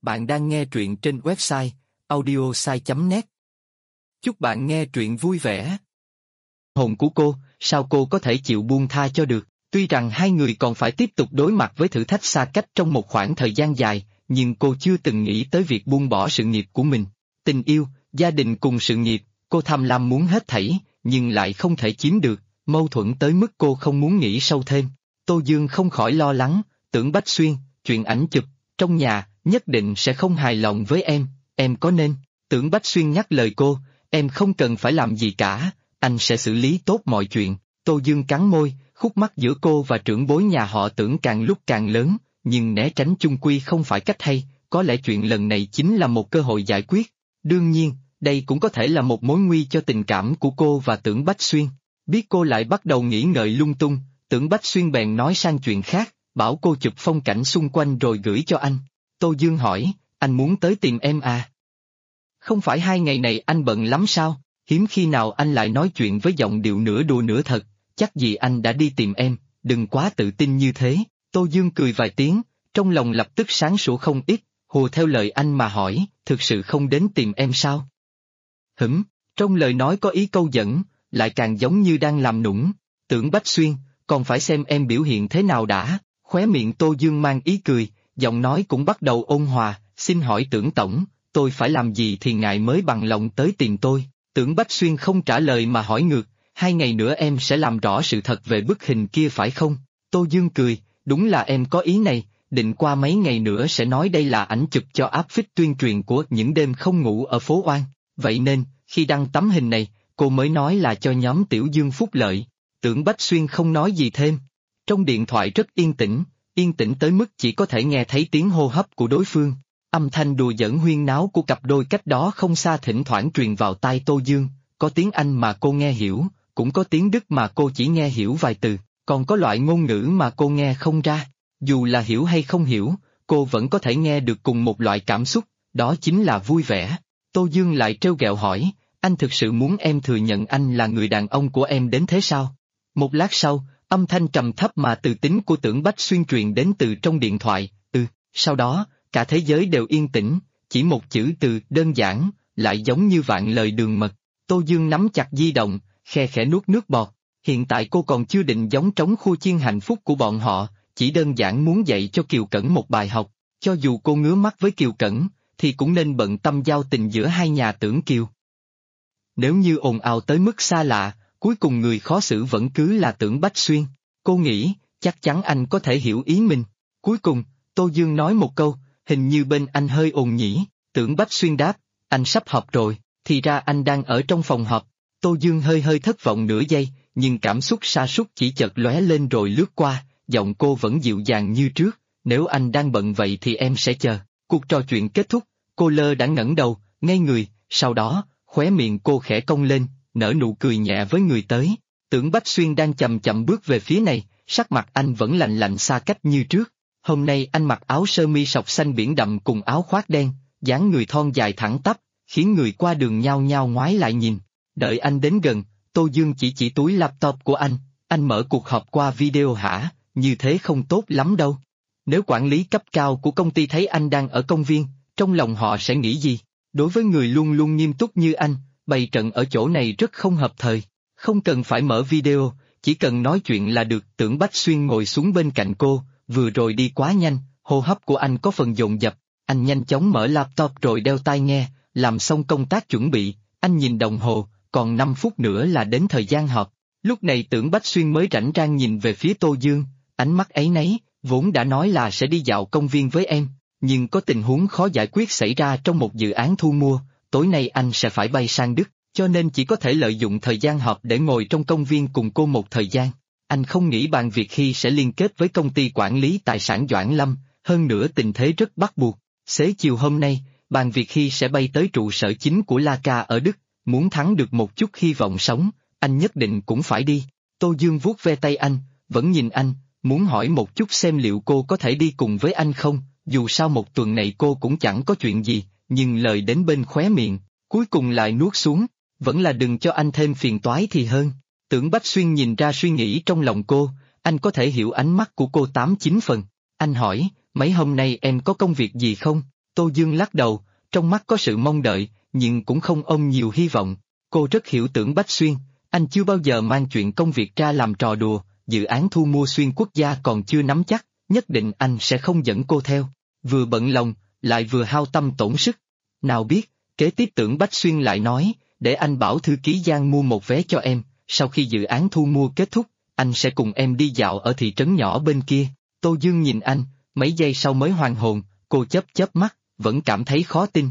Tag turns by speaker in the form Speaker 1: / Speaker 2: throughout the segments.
Speaker 1: Bạn đang nghe truyện trên website audiosai.net. Chúc bạn nghe truyện vui vẻ. Hồn của cô, sao cô có thể chịu buông tha cho được? Tuy rằng hai người còn phải tiếp tục đối mặt với thử thách xa cách trong một khoảng thời gian dài, nhưng cô chưa từng nghĩ tới việc buông bỏ sự nghiệp của mình. Tình yêu, gia đình cùng sự nghiệp, cô tham lam muốn hết thảy, nhưng lại không thể chiếm được, mâu thuẫn tới mức cô không muốn nghĩ sâu thêm. Tô Dương không khỏi lo lắng, Tưởng Bách Xuyên, chuyện ảnh chụp, trong nhà, nhất định sẽ không hài lòng với em có nên? Tưởng Bách Xuyên nhắc lời cô, em không cần phải làm gì cả, anh sẽ xử lý tốt mọi chuyện. Tô Dương cắn môi, khúc mắc giữa cô và trưởng bối nhà họ Tưởng càng lúc càng lớn, nhưng né tránh chung quy không phải cách hay, có lẽ chuyện lần này chính là một cơ hội giải quyết. Đương nhiên, đây cũng có thể là một mối nguy cho tình cảm của cô và Tưởng Bách Xuyên. Biết cô lại bắt đầu nghĩ ngợi lung tung, Tưởng Bách Xuyên bèn nói sang chuyện khác, bảo cô chụp phong cảnh xung quanh rồi gửi cho anh. Tô Dương hỏi, anh muốn tới tìm em à? Không phải 2 ngày này anh bận lắm sao? Hiếm khi nào anh lại nói chuyện với giọng điệu nửa đùa nửa thật, chắc gì anh đã đi tìm em, đừng quá tự tin như thế. Tô Dương cười vài tiếng, trong lòng lập tức sáng sủa không ít, hùa theo lời anh mà hỏi, thực sự không đến tìm em sao? Trong lời nói có ý câu dẫn, lại càng giống như đang làm nũng. Tưởng Bách Xuyên, còn phải xem em biểu hiện thế nào đã. Khóe miệng Tô Dương mang ý cười, giọng nói cũng bắt đầu ôn hòa, xin hỏi Tưởng Tổng, tôi phải làm gì thì ngài mới bằng lòng tới tìm tôi? Tưởng Bách Xuyên không trả lời mà hỏi ngược, 2 ngày nữa em sẽ làm rõ sự thật về bức hình kia phải không? Tô Dương cười, đúng là em có ý này, định qua mấy ngày nữa sẽ nói đây là ảnh chụp cho áp phích tuyên truyền của những đêm không ngủ ở phố Oan, vậy nên, khi đăng tấm hình này, cô mới nói là cho nhóm Tiểu Dương phúc lợi. Tưởng Bách Xuyên không nói gì thêm. Trong điện thoại rất yên tĩnh tới mức chỉ có thể nghe thấy tiếng hô hấp của đối phương. Âm thanh đùa giỡn huyên náo của cặp đôi cách đó không xa thỉnh thoảng truyền vào tai Tô Dương, có tiếng Anh mà cô nghe hiểu, cũng có tiếng Đức mà cô chỉ nghe hiểu vài từ, còn có loại ngôn ngữ mà cô nghe không ra. Dù là hiểu hay không hiểu, cô vẫn có thể nghe được cùng một loại cảm xúc, đó chính là vui vẻ. Tô Dương lại trêu ghẹo hỏi, anh thực sự muốn em thừa nhận anh là người đàn ông của em đến thế sao? Một lát sau, âm thanh trầm thấp mà từ tính của Tưởng Bách Xuyên truyền đến từ trong điện thoại, sau đó, cả thế giới đều yên tĩnh, chỉ một chữ từ đơn giản, lại giống như vạn lời đường mật. Tô Dương nắm chặt di động, khe khẽ nuốt nước bọt, hiện tại cô còn chưa định giống trống khu chiên hạnh phúc của bọn họ, chỉ đơn giản muốn dạy cho Kiều Cẩn một bài học, cho dù cô ngứa mắt với Kiều Cẩn, thì cũng nên bận tâm giao tình giữa hai nhà Tưởng Kiều. Nếu như ồn ào tới mức xa lạ, cuối cùng người khó xử vẫn cứ là Tưởng Bách Xuyên. Cô nghĩ, chắc chắn anh có thể hiểu ý mình. Cuối cùng, Tô Dương nói một câu, hình như bên anh hơi ồn nhỉ. Tưởng Bách Xuyên đáp, anh sắp họp rồi, thì ra anh đang ở trong phòng họp. Tô Dương hơi thất vọng nửa giây, nhưng cảm xúc sa sút chỉ chợt lóe lên rồi lướt qua, giọng cô vẫn dịu dàng như trước, nếu anh đang bận vậy thì em sẽ chờ. Cuộc trò chuyện kết thúc, cô lơ đã ngẩng đầu, ngây người, sau đó, khóe miệng cô khẽ cong lên, nở nụ cười nhẹ với người tới. Tưởng Bách Xuyên đang chậm chậm bước về phía này, sắc mặt anh vẫn lạnh lạnh xa cách như trước. Hôm nay anh mặc áo sơ mi sọc xanh biển đậm cùng áo khoác đen, dáng người thon dài thẳng tắp, khiến người qua đường nhao nhao ngoái lại nhìn. Đợi anh đến gần, Tô Dương chỉ túi laptop của anh mở cuộc họp qua video hả, như thế không tốt lắm đâu. Nếu quản lý cấp cao của công ty thấy anh đang ở công viên, trong lòng họ sẽ nghĩ gì? Đối với người luôn luôn nghiêm túc như anh, bày trận ở chỗ này rất không hợp thời. Không cần phải mở video, chỉ cần nói chuyện là được. Tưởng Bách Xuyên ngồi xuống bên cạnh cô, vừa rồi đi quá nhanh, hô hấp của anh có phần dồn dập. Anh nhanh chóng mở laptop rồi đeo tai nghe, làm xong công tác chuẩn bị, anh nhìn đồng hồ, còn 5 phút nữa là đến thời gian họp. Lúc này Tưởng Bách Xuyên mới rảnh rang nhìn về phía Tô Dương, ánh mắt ấy nấy, vốn đã nói là sẽ đi dạo công viên với em, nhưng có tình huống khó giải quyết xảy ra trong một dự án thu mua, tối nay anh sẽ phải bay sang Đức, cho nên chỉ có thể lợi dụng thời gian họp để ngồi trong công viên cùng cô một thời gian. Anh không nghĩ Bàn Việt Hy sẽ liên kết với công ty quản lý tài sản Doãn Lâm, hơn nữa tình thế rất bắt buộc. Xế chiều hôm nay, Bàn Việt Hy sẽ bay tới trụ sở chính của Laca ở Đức, muốn thắng được một chút hy vọng sống, anh nhất định cũng phải đi. Tô Dương vuốt ve tay anh, vẫn nhìn anh, muốn hỏi một chút xem liệu cô có thể đi cùng với anh không, dù sao một tuần này cô cũng chẳng có chuyện gì, nhưng lời đến bên khóe miệng, cuối cùng lại nuốt xuống, vẫn là đừng cho anh thêm phiền toái thì hơn. Tưởng Bách Xuyên nhìn ra suy nghĩ trong lòng cô, anh có thể hiểu ánh mắt của cô 8-9 phần. Anh hỏi, mấy hôm nay em có công việc gì không? Tô Dương lắc đầu, trong mắt có sự mong đợi, nhưng cũng không ôm nhiều hy vọng. Cô rất hiểu Tưởng Bách Xuyên, anh chưa bao giờ mang chuyện công việc ra làm trò đùa, dự án thu mua xuyên quốc gia còn chưa nắm chắc, nhất định anh sẽ không dẫn cô theo. Vừa bận lòng, lại vừa hao tâm tổn sức. Nào biết, kế tiếp Tưởng Bách Xuyên lại nói, để anh bảo thư ký Giang mua một vé cho em, sau khi dự án thu mua kết thúc, anh sẽ cùng em đi dạo ở thị trấn nhỏ bên kia. Tô Dương nhìn anh, mấy giây sau mới hoàn hồn, cô chớp chớp mắt, vẫn cảm thấy khó tin.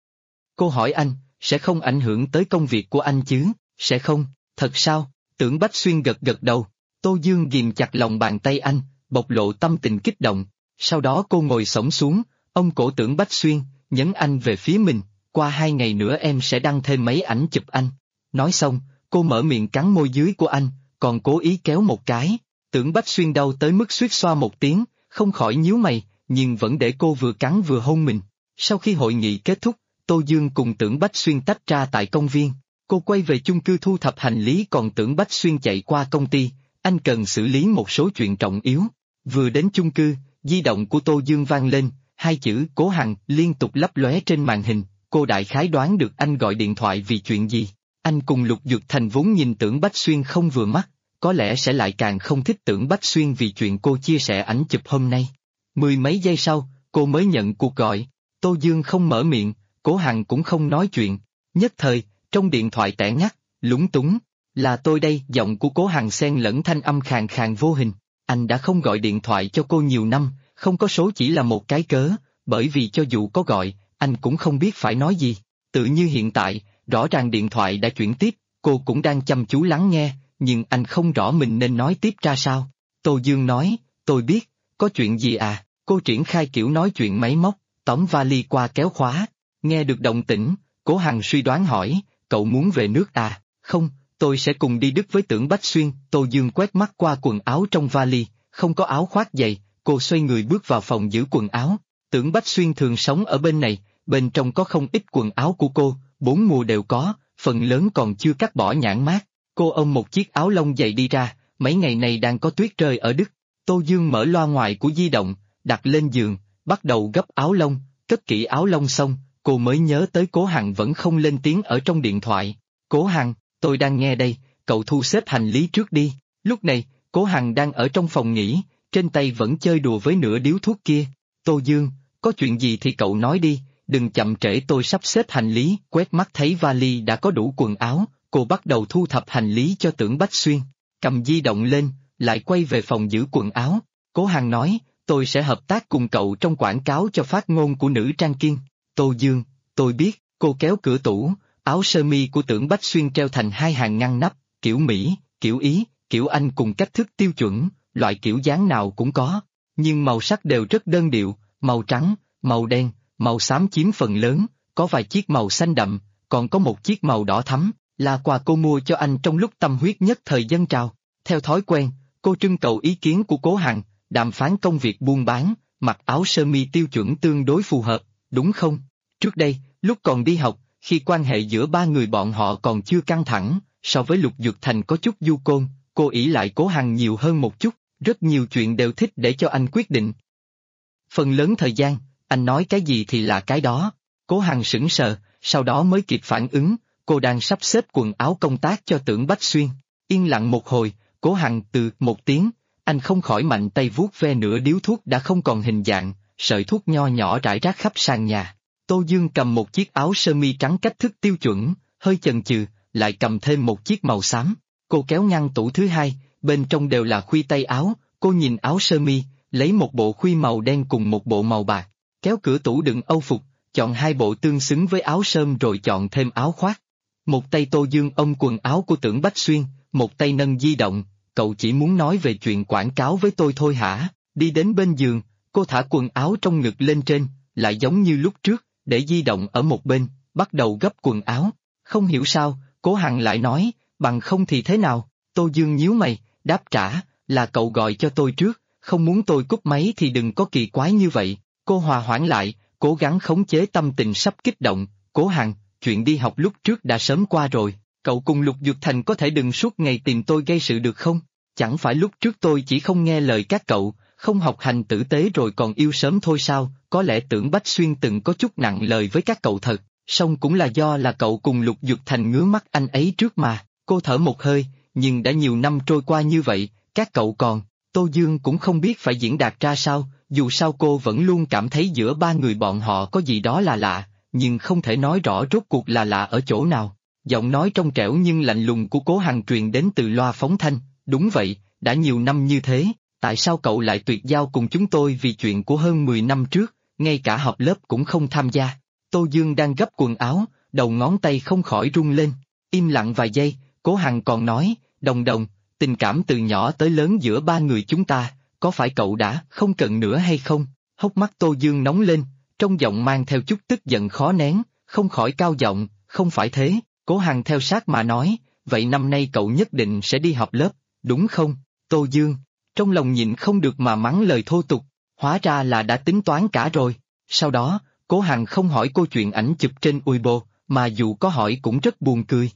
Speaker 1: Cô hỏi anh, sẽ không ảnh hưởng tới công việc của anh chứ, sẽ không, thật sao? Tưởng Bách Xuyên gật gật đầu. Tô Dương ghìm chặt lòng bàn tay anh, bộc lộ tâm tình kích động. Sau đó cô ngồi xổm xuống, ôm cổ Tưởng Bách Xuyên, nhấn anh về phía mình, qua 2 ngày nữa em sẽ đăng thêm mấy ảnh chụp anh. Nói xong, cô mở miệng cắn môi dưới của anh, còn cố ý kéo một cái. Tưởng Bách Xuyên đau tới mức suýt xoa một tiếng, không khỏi nhíu mày, nhưng vẫn để cô vừa cắn vừa hôn mình. Sau khi hội nghị kết thúc, Tô Dương cùng Tưởng Bách Xuyên tách ra tại công viên. Cô quay về chung cư thu thập hành lý, còn Tưởng Bách Xuyên chạy qua công ty, anh cần xử lý một số chuyện trọng yếu. Vừa đến chung cư, di động của Tô Dương vang lên, 2 chữ Cố Hằng liên tục lấp lóe trên màn hình, cô đại khái đoán được anh gọi điện thoại vì chuyện gì. Anh cùng Lục Dược Thành vốn nhìn Tưởng Bách Xuyên không vừa mắt, có lẽ sẽ lại càng không thích Tưởng Bách Xuyên vì chuyện cô chia sẻ ảnh chụp hôm nay. 10 mấy giây sau, cô mới nhận cuộc gọi. Tô Dương không mở miệng, Cố Hằng cũng không nói chuyện. Nhất thời, trong điện thoại tẻ ngắt, lúng túng. Là tôi đây, giọng của Cố Hằng xen lẫn thanh âm khàn khàn vô hình. Anh đã không gọi điện thoại cho cô nhiều năm, không có số chỉ là một cái cớ, bởi vì cho dù có gọi, anh cũng không biết phải nói gì. Tự như hiện tại, rõ ràng điện thoại đã chuyển tiếp, cô cũng đang chăm chú lắng nghe, nhưng anh không rõ mình nên nói tiếp ra sao. Tô Dương nói, tôi biết, có chuyện gì à? Cô triển khai kiểu nói chuyện máy móc, tóm vali qua kéo khóa. Nghe được động tĩnh, Cố Hằng suy đoán hỏi, cậu muốn về nước à? Không, tôi sẽ cùng đi Đức với Tưởng Bách Xuyên. Tô Dương quét mắt qua quần áo trong vali, không có áo khoác dày, cô xoay người bước vào phòng giữ quần áo. Tưởng Bách Xuyên thường sống ở bên này, bên trong có không ít quần áo của cô, 4 mùa đều có, phần lớn còn chưa cắt bỏ nhãn mác. Cô ôm một chiếc áo lông dày đi ra, mấy ngày này đang có tuyết rơi ở Đức. Tô Dương mở loa ngoài của di động, đặt lên giường, bắt đầu gấp áo lông, cất kỹ áo lông xong, cô mới nhớ tới Cố Hằng vẫn không lên tiếng ở trong điện thoại. Cố Hằng, tôi đang nghe đây, cậu thu xếp hành lý trước đi. Lúc này, Cố Hằng đang ở trong phòng nghỉ, trên tay vẫn chơi đùa với nửa điếu thuốc kia. Tô Dương, có chuyện gì thì cậu nói đi, đừng chậm trễ, tôi sắp xếp hành lý. Quét mắt thấy vali đã có đủ quần áo, cô bắt đầu thu thập hành lý cho Tưởng Bách Xuyên. Cầm di động lên, lại quay về phòng giữ quần áo. Cố Hằng nói, tôi sẽ hợp tác cùng cậu trong quảng cáo cho phát ngôn của nữ trang Kiên. Tô Dương, tôi biết. Cô kéo cửa tủ, áo sơ mi của Tưởng Bách Xuyên treo thành 2 hàng ngăn nắp, kiểu Mỹ, kiểu Ý, kiểu Anh cùng cách thức tiêu chuẩn, loại kiểu dáng nào cũng có. Nhưng màu sắc đều rất đơn điệu, màu trắng, màu đen, màu xám chiếm phần lớn, có vài chiếc màu xanh đậm, còn có một chiếc màu đỏ thắm, là quà cô mua cho anh trong lúc tâm huyết nhất thời dâng trào. Theo thói quen, cô trưng cầu ý kiến của Cố Hằng, đàm phán công việc buôn bán, mặc áo sơ mi tiêu chuẩn tương đối phù hợp, đúng không? Trước đây, lúc còn đi học, khi quan hệ giữa 3 người bọn họ còn chưa căng thẳng, so với Lục Dược Thành có chút du côn, cô ỷ lại Cố Hằng nhiều hơn một chút, rất nhiều chuyện đều thích để cho anh quyết định. Phần lớn thời gian, anh nói cái gì thì là cái đó. Cố Hằng sững sờ, sau đó mới kịp phản ứng, cô đang sắp xếp quần áo công tác cho Tưởng Bách Xuyên. Yên lặng một hồi, Cố Hằng từ một tiếng, anh không khỏi mạnh tay vuốt ve nửa điếu thuốc đã không còn hình dạng, sợi thuốc nho nhỏ rải rác khắp sàn nhà. Tô Dương cầm một chiếc áo sơ mi trắng cách thức tiêu chuẩn, hơi chần chừ, lại cầm thêm một chiếc màu xám. Cô kéo ngăn tủ thứ hai, bên trong đều là khuy tay áo, cô nhìn áo sơ mi, lấy một bộ khuy màu đen cùng một bộ màu bạc, kéo cửa tủ đựng âu phục, chọn 2 bộ tương xứng với áo sơm rồi chọn thêm áo khoác. Một tay Tô Dương ôm quần áo của Tưởng Bách Xuyên, một tay nâng di động, cậu chỉ muốn nói về chuyện quảng cáo với tôi thôi hả? Đi đến bên giường, cô thả quần áo trong ngực lên trên, lại giống như lúc trước, để di động ở một bên, bắt đầu gấp quần áo. Không hiểu sao, Cố Hằng lại nói, bằng không thì thế nào? Tô Dương nhíu mày, đáp trả, là cậu gọi cho tôi trước, không muốn tôi cúp máy thì đừng có kỳ quái như vậy. Cô hòa hoãn lại, cố gắng khống chế tâm tình sắp kích động. Cố Hằng, chuyện đi học lúc trước đã sớm qua rồi, cậu cùng Lục Dược Thành có thể đừng suốt ngày tìm tôi gây sự được không? Chẳng phải lúc trước tôi chỉ không nghe lời các cậu, không học hành tử tế rồi còn yêu sớm thôi sao? Có lẽ Tưởng Bách Xuyên từng có chút nặng lời với các cậu thật, song cũng là do là cậu cùng Lục Dực Thành ngứa mắt anh ấy trước mà. Cô thở một hơi, nhưng đã nhiều năm trôi qua như vậy, các cậu còn, Tô Dương cũng không biết phải diễn đạt ra sao, dù sao cô vẫn luôn cảm thấy giữa ba người bọn họ có gì đó là lạ, nhưng không thể nói rõ rốt cuộc là lạ ở chỗ nào. Giọng nói trong trẻo nhưng lạnh lùng của Cố Hằng truyền đến từ loa phóng thanh, đúng vậy, đã nhiều năm như thế, tại sao cậu lại tuyệt giao cùng chúng tôi vì chuyện của hơn 10 năm trước, ngay cả họp lớp cũng không tham gia. Tô Dương đang gấp quần áo, đầu ngón tay không khỏi rung lên, im lặng vài giây, Cố Hằng còn nói, Đồng Đồng, tình cảm từ nhỏ tới lớn giữa ba người chúng ta, có phải cậu đã không cần nữa hay không? Hốc mắt Tô Dương nóng lên, trong giọng mang theo chút tức giận khó nén, không khỏi cao giọng, không phải thế. Cố Hằng theo sát mà nói, vậy năm nay cậu nhất định sẽ đi học lớp, đúng không? Tô Dương, trong lòng nhịn không được mà mắng lời thô tục, hóa ra là đã tính toán cả rồi. Sau đó, Cố Hằng không hỏi cô chuyện ảnh chụp trên Weibo, mà dù có hỏi cũng rất buồn cười.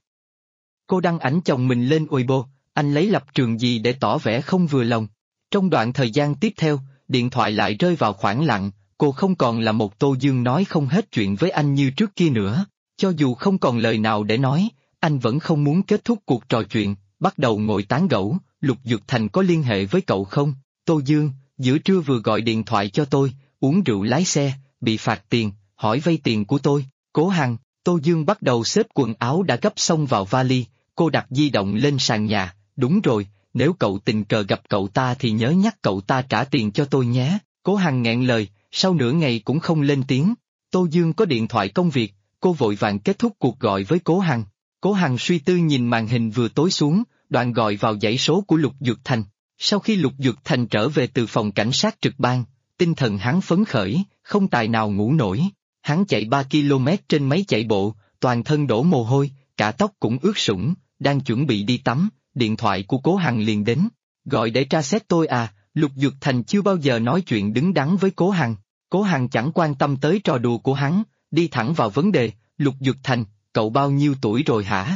Speaker 1: Cô đăng ảnh chồng mình lên Weibo, anh lấy lập trường gì để tỏ vẻ không vừa lòng? Trong đoạn thời gian tiếp theo, điện thoại lại rơi vào khoảng lặng, cô không còn là một Tô Dương nói không hết chuyện với anh như trước kia nữa. Cho dù không còn lời nào để nói, anh vẫn không muốn kết thúc cuộc trò chuyện, bắt đầu ngồi tán gẫu. Lục Dực Thành có liên hệ với cậu không? Tô Dương, giữa trưa vừa gọi điện thoại cho tôi, uống rượu lái xe, bị phạt tiền, hỏi vay tiền của tôi. Cố Hằng, Tô Dương bắt đầu xếp quần áo đã gấp xong vào vali, cô đặt di động lên sàn nhà, đúng rồi, nếu cậu tình cờ gặp cậu ta thì nhớ nhắc cậu ta trả tiền cho tôi nhé. Cố Hằng nghẹn lời, sau nửa ngày cũng không lên tiếng. Tô Dương có điện thoại công việc, cô vội vàng kết thúc cuộc gọi với Cố Hằng. Cố Hằng suy tư nhìn màn hình vừa tối xuống, đoạn gọi vào dãy số của Lục Dực Thành. Sau khi Lục Dực Thành trở về từ phòng cảnh sát trực ban, tinh thần hắn phấn khởi, không tài nào ngủ nổi. Hắn chạy 3 km trên máy chạy bộ, toàn thân đổ mồ hôi, cả tóc cũng ướt sũng, đang chuẩn bị đi tắm, điện thoại của Cố Hằng liền đến. Gọi để tra xét tôi à? Lục Dực Thành chưa bao giờ nói chuyện đứng đắn với Cố Hằng. Cố Hằng chẳng quan tâm tới trò đùa của hắn, đi thẳng vào vấn đề. Lục Dực Thành, cậu bao nhiêu tuổi rồi hả?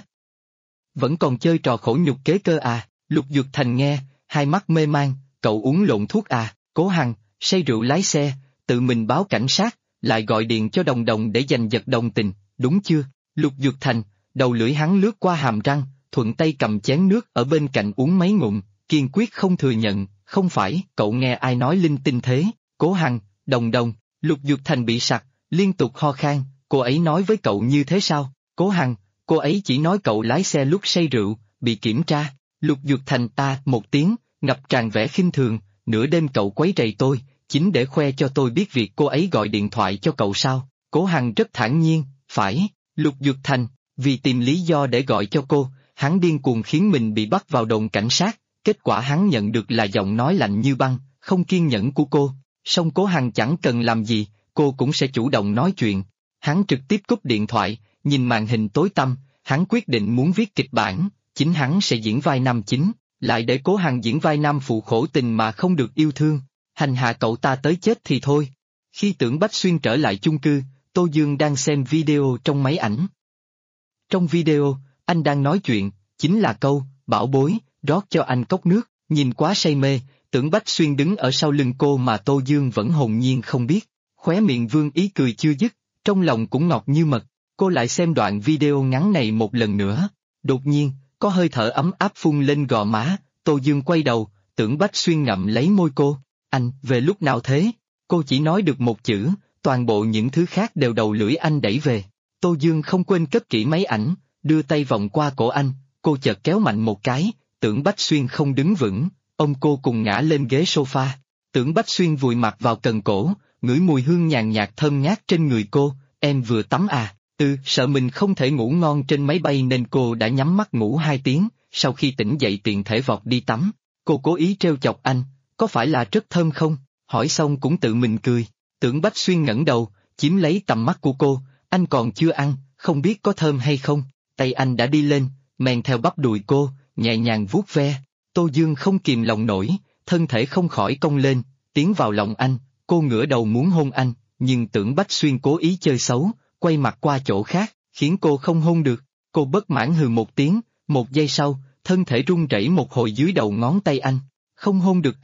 Speaker 1: Vẫn còn chơi trò khổ nhục kế cơ à? Lục Dực Thành nghe, hai mắt mê man, cậu uống lộn thuốc à? Cố Hằng, say rượu lái xe, tự mình báo cảnh sát, lại gọi điện cho Đồng Đồng để giành giật đồng tình, đúng chưa? Lục Dực Thành, đầu lưỡi hắn lướt qua hàm răng, thuận tay cầm chén nước ở bên cạnh uống mấy ngụm, kiên quyết không thừa nhận, không phải, cậu nghe ai nói linh tinh thế? Cố Hằng, Đồng Đồng, Lục Dực Thành bị sặc, liên tục ho khan, cô ấy nói với cậu như thế sao? Cố Hằng, cô ấy chỉ nói cậu lái xe lúc say rượu, bị kiểm tra. Lục Dực Thành ta một tiếng, ngập tràn vẻ khinh thường, nửa đêm cậu quấy rầy tôi, chính để khoe cho tôi biết việc cô ấy gọi điện thoại cho cậu sao? Cố Hằng rất thản nhiên, phải, Lục Dực Thành, vì tìm lý do để gọi cho cô, hắn điên cuồng khiến mình bị bắt vào đồn cảnh sát, kết quả hắn nhận được là giọng nói lạnh như băng, không kiên nhẫn của cô, song Cố Hằng chẳng cần làm gì, cô cũng sẽ chủ động nói chuyện. Hắn trực tiếp cúp điện thoại, nhìn màn hình tối tăm, hắn quyết định muốn viết kịch bản, chính hắn sẽ diễn vai nam chính, lại để Cố Hằng diễn vai nam phụ khổ tình mà không được yêu thương, hành hạ cậu ta tới chết thì thôi. Khi Tưởng Bách Xuyên trở lại chung cư, Tô Dương đang xem video trong máy ảnh. Trong video, anh đang nói chuyện, chính là câu, bảo bối, rót cho anh cốc nước, nhìn quá say mê, Tưởng Bách Xuyên đứng ở sau lưng cô mà Tô Dương vẫn hồn nhiên không biết, khóe miệng vương ý cười chưa dứt, trong lòng cũng ngọt như mật. Cô lại xem đoạn video ngắn này một lần nữa, đột nhiên, có hơi thở ấm áp phun lên gò má, Tô Dương quay đầu, Tưởng Bách Xuyên ngậm lấy môi cô, anh, về lúc nào thế? Cô chỉ nói được một chữ, toàn bộ những thứ khác đều đầu lưỡi anh đẩy về. Tô Dương không quên cất kỹ máy ảnh, đưa tay vòng qua cổ anh, cô chợt kéo mạnh một cái, Tưởng Bách Xuyên không đứng vững, ông cô cùng ngã lên ghế sofa. Tưởng Bách Xuyên vùi mặt vào cần cổ, ngửi mùi hương nhàn nhạt thơm ngát trên người cô, em vừa tắm à? Sợ mình không thể ngủ ngon trên máy bay nên cô đã nhắm mắt ngủ 2 tiếng, sau khi tỉnh dậy tiện thể vọt đi tắm. Cô cố ý trêu chọc anh, có phải là rất thơm không? Hỏi xong cũng tự mình cười. Tưởng Bách Xuyên ngẩng đầu, chiếm lấy tầm mắt của cô, anh còn chưa ăn, không biết có thơm hay không. Tay anh đã đi lên, men theo bắp đùi cô, nhẹ nhàng vuốt ve. Tô Dương không kìm lòng nổi, thân thể không khỏi cong lên, tiến vào lòng anh, cô ngửa đầu muốn hôn anh, nhưng Tưởng Bách Xuyên cố ý chơi xấu, quay mặt qua chỗ khác, khiến cô không hôn được. Cô bất mãn hừ một tiếng, một giây sau, thân thể run rẩy một hồi dưới đầu ngón tay anh. Không hôn được anh,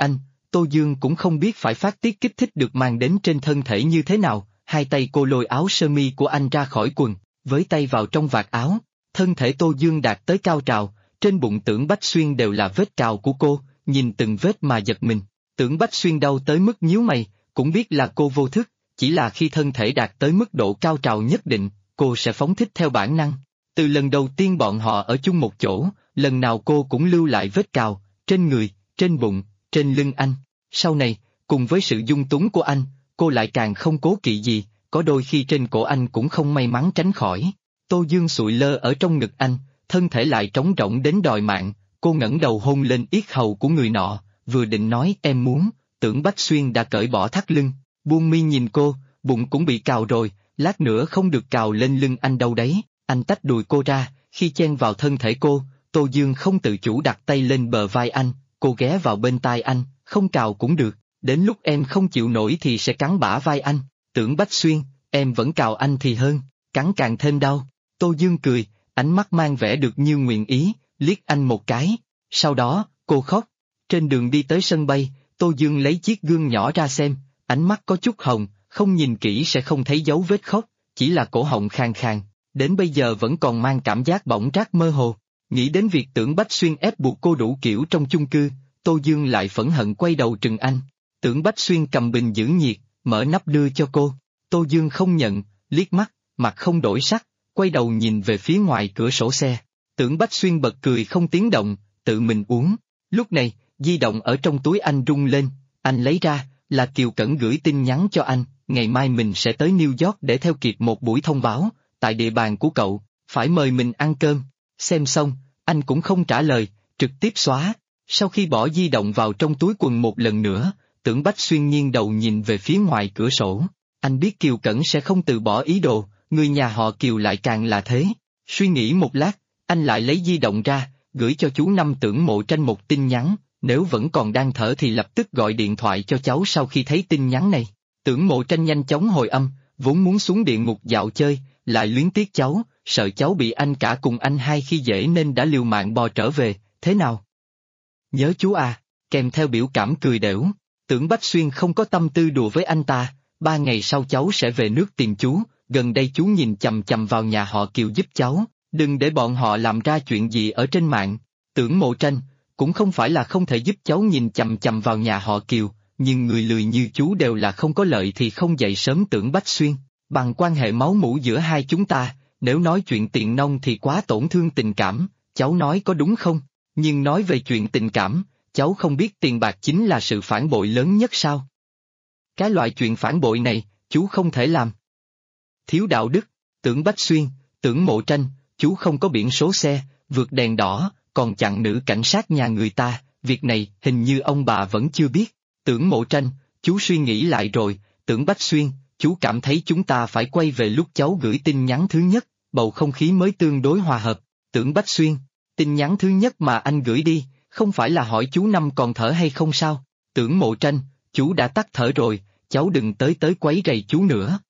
Speaker 1: Tô Dương cũng không biết phải phát tiết kích thích được mang đến trên thân thể như thế nào, hai tay cô lôi áo sơ mi của anh ra khỏi quần, với tay vào trong vạt áo, thân thể Tô Dương đạt tới cao trào, trên bụng Tưởng Bách Xuyên đều là vết cào của cô, nhìn từng vết mà giật mình. Tưởng Bách Xuyên đau tới mức nhíu mày, cũng biết là cô vô thức, chỉ là khi thân thể đạt tới mức độ cao trào nhất định, cô sẽ phóng thích theo bản năng. Từ lần đầu tiên bọn họ ở chung một chỗ, lần nào cô cũng lưu lại vết cào, trên người, trên bụng, trên lưng anh. Sau này, cùng với sự dung túng của anh, cô lại càng không cố kỵ gì, có đôi khi trên cổ anh cũng không may mắn tránh khỏi. Tô Dương sụi lơ ở trong ngực anh, thân thể lại trống rỗng đến đòi mạng, cô ngẩng đầu hôn lên yết hầu của người nọ, vừa định nói em muốn, Tưởng Bách Xuyên đã cởi bỏ thắt lưng, buông mi nhìn cô, bụng cũng bị cào rồi, lát nữa không được cào lên lưng anh đâu đấy. Anh tách đùi cô ra, khi chen vào thân thể cô, Tô Dương không tự chủ đặt tay lên bờ vai anh, cô ghé vào bên tai anh, không cào cũng được, đến lúc em không chịu nổi thì sẽ cắn bả vai anh. Tưởng Bách Xuyên, em vẫn cào anh thì hơn, cắn càng thêm đau. Tô Dương cười, ánh mắt mang vẻ được như nguyện ý, liếc anh một cái, sau đó, cô khóc. Trên đường đi tới sân bay, Tô Dương lấy chiếc gương nhỏ ra xem, ánh mắt có chút hồng, không nhìn kỹ sẽ không thấy dấu vết khóc, chỉ là cổ họng khàn khàn. Đến bây giờ vẫn còn mang cảm giác bỏng rát mơ hồ. Nghĩ đến việc Tưởng Bách Xuyên ép buộc cô đủ kiểu trong chung cư, Tô Dương lại phẫn hận quay đầu trừng anh. Tưởng Bách Xuyên cầm bình giữ nhiệt, mở nắp đưa cho cô. Tô Dương không nhận, liếc mắt, mặt không đổi sắc, quay đầu nhìn về phía ngoài cửa sổ xe. Tưởng Bách Xuyên bật cười không tiếng động, tự mình uống. Lúc này, di động ở trong túi anh rung lên, anh lấy ra, là Kiều Cẩn gửi tin nhắn cho anh, ngày mai mình sẽ tới New York để theo kịp một buổi thông báo. Tại địa bàn của cậu, phải mời mình ăn cơm. Xem xong, anh cũng không trả lời, trực tiếp xóa. Sau khi bỏ di động vào trong túi quần một lần nữa, Tưởng Bách Xuyên nghiêng đầu nhìn về phía ngoài cửa sổ. Anh biết Kiều Cẩn sẽ không từ bỏ ý đồ, người nhà họ Kiều lại càng là thế. Suy nghĩ một lát, anh lại lấy di động ra, gửi cho chú Năm Tưởng Mộ Tranh một tin nhắn, nếu vẫn còn đang thở thì lập tức gọi điện thoại cho cháu sau khi thấy tin nhắn này. Tưởng Mộ Tranh nhanh chóng hồi âm, vốn muốn xuống địa ngục dạo chơi, lại luyến tiếc cháu, sợ cháu bị anh cả cùng anh hai khi dễ nên đã liều mạng bò trở về, thế nào? Nhớ chú à, kèm theo biểu cảm cười đểu. Tưởng Bách Xuyên không có tâm tư đùa với anh ta, 3 ngày sau cháu sẽ về nước tìm chú, gần đây chú nhìn chằm chằm vào nhà họ Kiều giúp cháu, đừng để bọn họ làm ra chuyện gì ở trên mạng. Tưởng Mộ Tranh, cũng không phải là không thể giúp cháu nhìn chằm chằm vào nhà họ Kiều, nhưng người lười như chú đều là không có lợi thì không dậy sớm. Tưởng Bách Xuyên, bằng quan hệ máu mủ giữa hai chúng ta, nếu nói chuyện tiền nong thì quá tổn thương tình cảm, cháu nói có đúng không? Nhưng nói về chuyện tình cảm, cháu không biết tiền bạc chính là sự phản bội lớn nhất sao? Cái loại chuyện phản bội này, chú không thể làm. Thiếu đạo đức, Tưởng Bách Xuyên, Tưởng Mộ Tranh, chú không có biển số xe, vượt đèn đỏ, còn chặn nữ cảnh sát nhà người ta, việc này hình như ông bà vẫn chưa biết. Tưởng Mộ Tranh, chú suy nghĩ lại rồi. Tưởng Bách Xuyên, chú cảm thấy chúng ta phải quay về lúc cháu gửi tin nhắn thứ nhất, bầu không khí mới tương đối hòa hợp. Tưởng Bách Xuyên, tin nhắn thứ nhất mà anh gửi đi, không phải là hỏi chú Năm còn thở hay không sao? Tưởng Mộ Tranh, chú đã tắt thở rồi, cháu đừng tới quấy rầy chú nữa.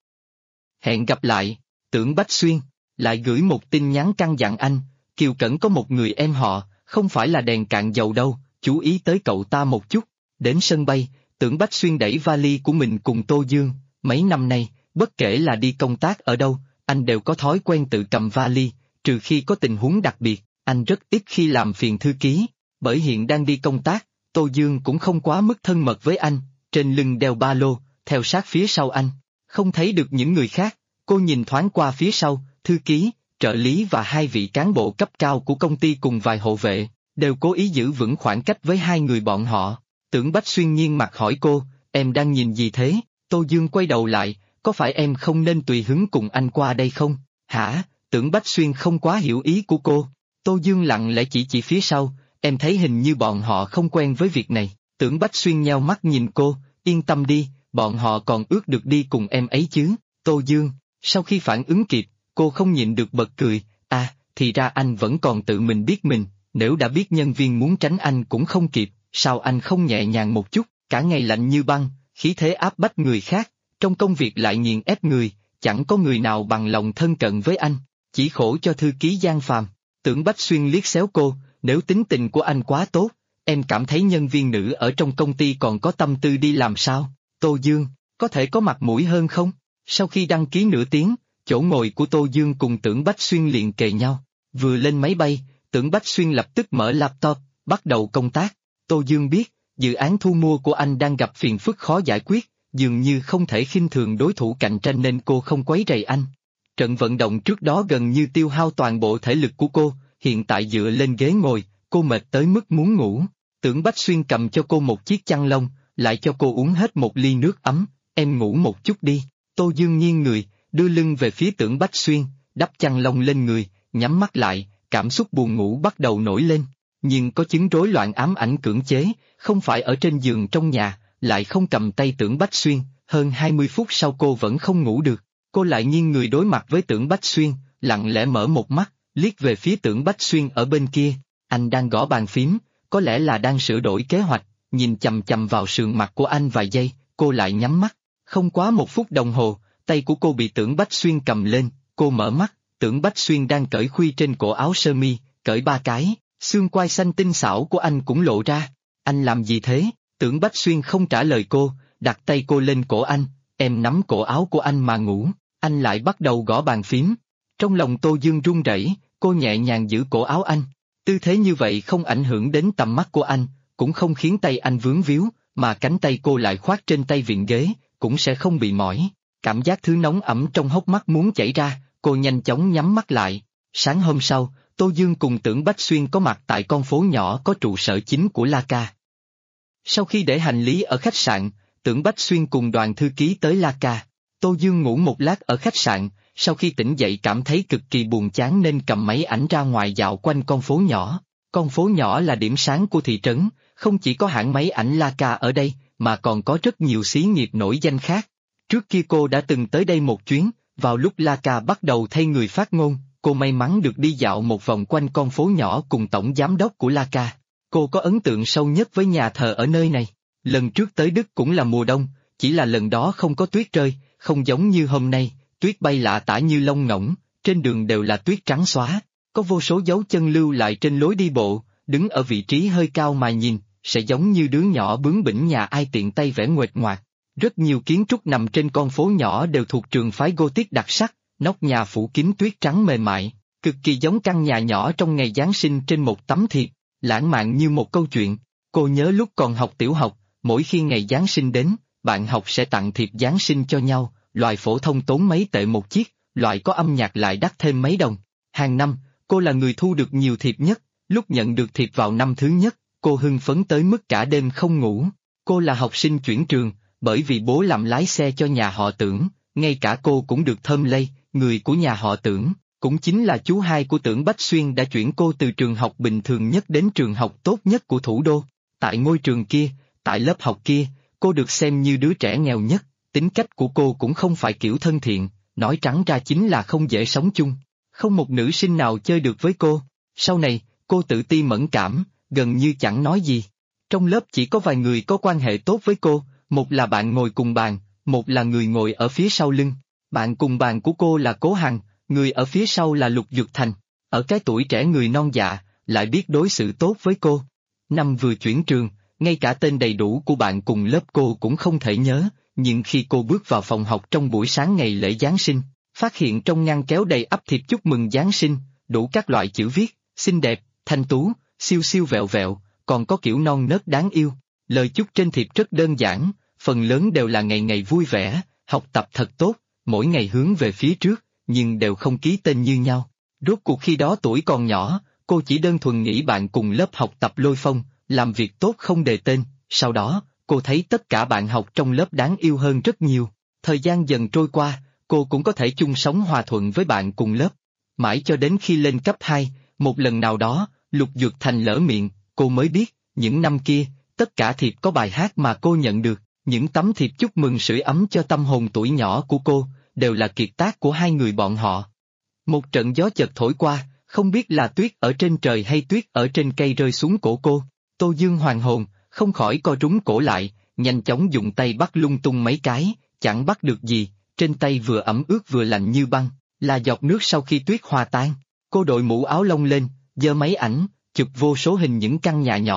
Speaker 1: Hẹn gặp lại. Tưởng Bách Xuyên, lại gửi một tin nhắn căn dặn anh, Kiều Cẩn có một người em họ, không phải là đèn cạn dầu đâu, chú ý tới cậu ta một chút. Đến sân bay, Tưởng Bách Xuyên đẩy vali của mình cùng Tô Dương, mấy năm nay, bất kể là đi công tác ở đâu, anh đều có thói quen tự cầm vali, trừ khi có tình huống đặc biệt, anh rất ít khi làm phiền thư ký, bởi hiện đang đi công tác, Tô Dương cũng không quá mức thân mật với anh, trên lưng đeo ba lô, theo sát phía sau anh, không thấy được những người khác, cô nhìn thoáng qua phía sau, thư ký, trợ lý và 2 vị cán bộ cấp cao của công ty cùng vài hộ vệ, đều cố ý giữ vững khoảng cách với 2 người bọn họ. Tưởng Bách Xuyên nghiêng mặt hỏi cô, em đang nhìn gì thế? Tô Dương quay đầu lại, có phải em không nên tùy hứng cùng anh qua đây không? Hả? Tưởng Bách Xuyên không quá hiểu ý của cô. Tô Dương lặng lẽ chỉ phía sau, em thấy hình như bọn họ không quen với việc này. Tưởng Bách Xuyên nheo mắt nhìn cô, yên tâm đi, bọn họ còn ước được đi cùng em ấy chứ. Tô Dương, sau khi phản ứng kịp, cô không nhịn được bật cười, thì ra anh vẫn còn tự mình biết mình, nếu đã biết nhân viên muốn tránh anh cũng không kịp, sao anh không nhẹ nhàng một chút, cả ngày lạnh như băng, khí thế áp bách người khác, trong công việc lại nghiền ép người, chẳng có người nào bằng lòng thân cận với anh, chỉ khổ cho thư ký Giang Phàm. Tưởng Bách Xuyên liếc xéo cô, nếu tính tình của anh quá tốt, em cảm thấy nhân viên nữ ở trong công ty còn có tâm tư đi làm sao? Tô Dương, có thể có mặt mũi hơn không? Sau khi đăng ký nửa tiếng, chỗ ngồi của Tô Dương cùng Tưởng Bách Xuyên liền kề nhau. Vừa lên máy bay, Tưởng Bách Xuyên lập tức mở laptop, bắt đầu công tác. Tô Dương biết, dự án thu mua của anh đang gặp phiền phức khó giải quyết, dường như không thể khinh thường đối thủ cạnh tranh nên cô không quấy rầy anh. Trận vận động trước đó gần như tiêu hao toàn bộ thể lực của cô, hiện tại dựa lên ghế ngồi, cô mệt tới mức muốn ngủ. Tưởng Bách Xuyên cầm cho cô một chiếc chăn lông, lại cho cô uống hết một ly nước ấm, em ngủ một chút đi. Tô Dương nghiêng người, đưa lưng về phía Tưởng Bách Xuyên, đắp chăn lông lên người, nhắm mắt lại, cảm xúc buồn ngủ bắt đầu nổi lên. Nhưng có chứng rối loạn ám ảnh cưỡng chế, không phải ở trên giường trong nhà, lại không cầm tay Tưởng Bách Xuyên, hơn 20 phút sau cô vẫn không ngủ được. Cô lại nghiêng người đối mặt với Tưởng Bách Xuyên, lặng lẽ mở một mắt, liếc về phía Tưởng Bách Xuyên ở bên kia, anh đang gõ bàn phím, có lẽ là đang sửa đổi kế hoạch, nhìn chằm chằm vào sườn mặt của anh vài giây, cô lại nhắm mắt. Không quá 1 phút đồng hồ, tay của cô bị Tưởng Bách Xuyên cầm lên, cô mở mắt, Tưởng Bách Xuyên đang cởi khuy trên cổ áo sơ mi, cởi 3 cái, xương quai xanh tinh xảo của anh cũng lộ ra. Anh làm gì thế? Tưởng Bách Xuyên không trả lời cô, đặt tay cô lên cổ anh, em nắm cổ áo của anh mà ngủ, anh lại bắt đầu gõ bàn phím. Trong lòng Tô Dương run rẩy, cô nhẹ nhàng giữ cổ áo anh. Tư thế như vậy không ảnh hưởng đến tầm mắt của anh, cũng không khiến tay anh vướng víu, mà cánh tay cô lại khoác trên tay vịn ghế, cũng sẽ không bị mỏi. Cảm giác thứ nóng ẩm trong hốc mắt muốn chảy ra, cô nhanh chóng nhắm mắt lại. Sáng hôm sau, Tô Dương cùng Tưởng Bách Xuyên có mặt tại con phố nhỏ có trụ sở chính của La Ca. Sau khi để hành lý ở khách sạn, Tưởng Bách Xuyên cùng đoàn thư ký tới La Ca. Tô Dương ngủ một lát ở khách sạn, sau khi tỉnh dậy cảm thấy cực kỳ buồn chán nên cầm máy ảnh ra ngoài dạo quanh con phố nhỏ. Con phố nhỏ là điểm sáng của thị trấn, không chỉ có hãng máy ảnh La Ca ở đây, mà còn có rất nhiều xí nghiệp nổi danh khác. Trước kia cô đã từng tới đây một chuyến, vào lúc La Ca bắt đầu thay người phát ngôn, cô may mắn được đi dạo một vòng quanh con phố nhỏ cùng tổng giám đốc của La Ca. Cô có ấn tượng sâu nhất với nhà thờ ở nơi này. Lần trước tới Đức cũng là mùa đông, chỉ là lần đó không có tuyết rơi, không giống như hôm nay, tuyết bay lạ tả như lông ngỗng, trên đường đều là tuyết trắng xóa, có vô số dấu chân lưu lại trên lối đi bộ, đứng ở vị trí hơi cao mà nhìn, sẽ giống như đứa nhỏ bướng bỉnh nhà ai tiện tay vẽ nguệch ngoạc. Rất nhiều kiến trúc nằm trên con phố nhỏ đều thuộc trường phái Gothic đặc sắc, nóc nhà phủ kín tuyết trắng mềm mại, cực kỳ giống căn nhà nhỏ trong ngày Giáng sinh trên một tấm thiệp, lãng mạn như một câu chuyện. Cô nhớ lúc còn học tiểu học, mỗi khi ngày Giáng sinh đến, bạn học sẽ tặng thiệp Giáng sinh cho nhau, loại phổ thông tốn mấy tệ một chiếc, loại có âm nhạc lại đắt thêm mấy đồng. Hàng năm, cô là người thu được nhiều thiệp nhất, lúc nhận được thiệp vào năm thứ nhất, cô hưng phấn tới mức cả đêm không ngủ. Cô là học sinh chuyển trường, bởi vì bố làm lái xe cho nhà họ Tưởng, ngay cả cô cũng được thơm lây, người của nhà họ Tưởng, cũng chính là chú hai của Tưởng Bách Xuyên đã chuyển cô từ trường học bình thường nhất đến trường học tốt nhất của thủ đô. Tại ngôi trường kia, tại lớp học kia, cô được xem như đứa trẻ nghèo nhất, tính cách của cô cũng không phải kiểu thân thiện, nói trắng ra chính là không dễ sống chung. Không một nữ sinh nào chơi được với cô. Sau này, cô tự ti mẫn cảm, gần như chẳng nói gì. Trong lớp chỉ có vài người có quan hệ tốt với cô, một là bạn ngồi cùng bàn, một là người ngồi ở phía sau lưng. Bạn cùng bàn của cô là Cố Hằng, người ở phía sau là Lục Dược Thành. Ở cái tuổi trẻ người non dạ, lại biết đối xử tốt với cô. Năm vừa chuyển trường, ngay cả tên đầy đủ của bạn cùng lớp cô cũng không thể nhớ, nhưng khi cô bước vào phòng học trong buổi sáng ngày lễ Giáng sinh, phát hiện trong ngăn kéo đầy ắp thiệp chúc mừng Giáng sinh, đủ các loại chữ viết, xinh đẹp, thanh tú, siêu siêu vẹo vẹo, còn có kiểu non nớt đáng yêu. Lời chúc trên thiệp rất đơn giản, phần lớn đều là ngày ngày vui vẻ, học tập thật tốt, mỗi ngày hướng về phía trước, nhưng đều không ký tên như nhau. Rốt cuộc khi đó tuổi còn nhỏ, cô chỉ đơn thuần nghĩ bạn cùng lớp học tập lôi phong, làm việc tốt không đề tên, sau đó, cô thấy tất cả bạn học trong lớp đáng yêu hơn rất nhiều. Thời gian dần trôi qua, cô cũng có thể chung sống hòa thuận với bạn cùng lớp. Mãi cho đến khi lên cấp 2, một lần nào đó, Lục Dược Thành lỡ miệng, cô mới biết, những năm kia, tất cả thiệp có bài hát mà cô nhận được, những tấm thiệp chúc mừng sưởi ấm cho tâm hồn tuổi nhỏ của cô, đều là kiệt tác của hai người bọn họ. Một trận gió chợt thổi qua, không biết là tuyết ở trên trời hay tuyết ở trên cây rơi xuống cổ cô. Tô Dương hoàn hồn, không khỏi co rúm cổ lại, nhanh chóng dùng tay bắt lung tung mấy cái, chẳng bắt được gì, trên tay vừa ẩm ướt vừa lạnh như băng, là giọt nước sau khi tuyết hòa tan. Cô đội mũ áo lông lên, giơ máy ảnh, chụp vô số hình những căn nhà nhỏ,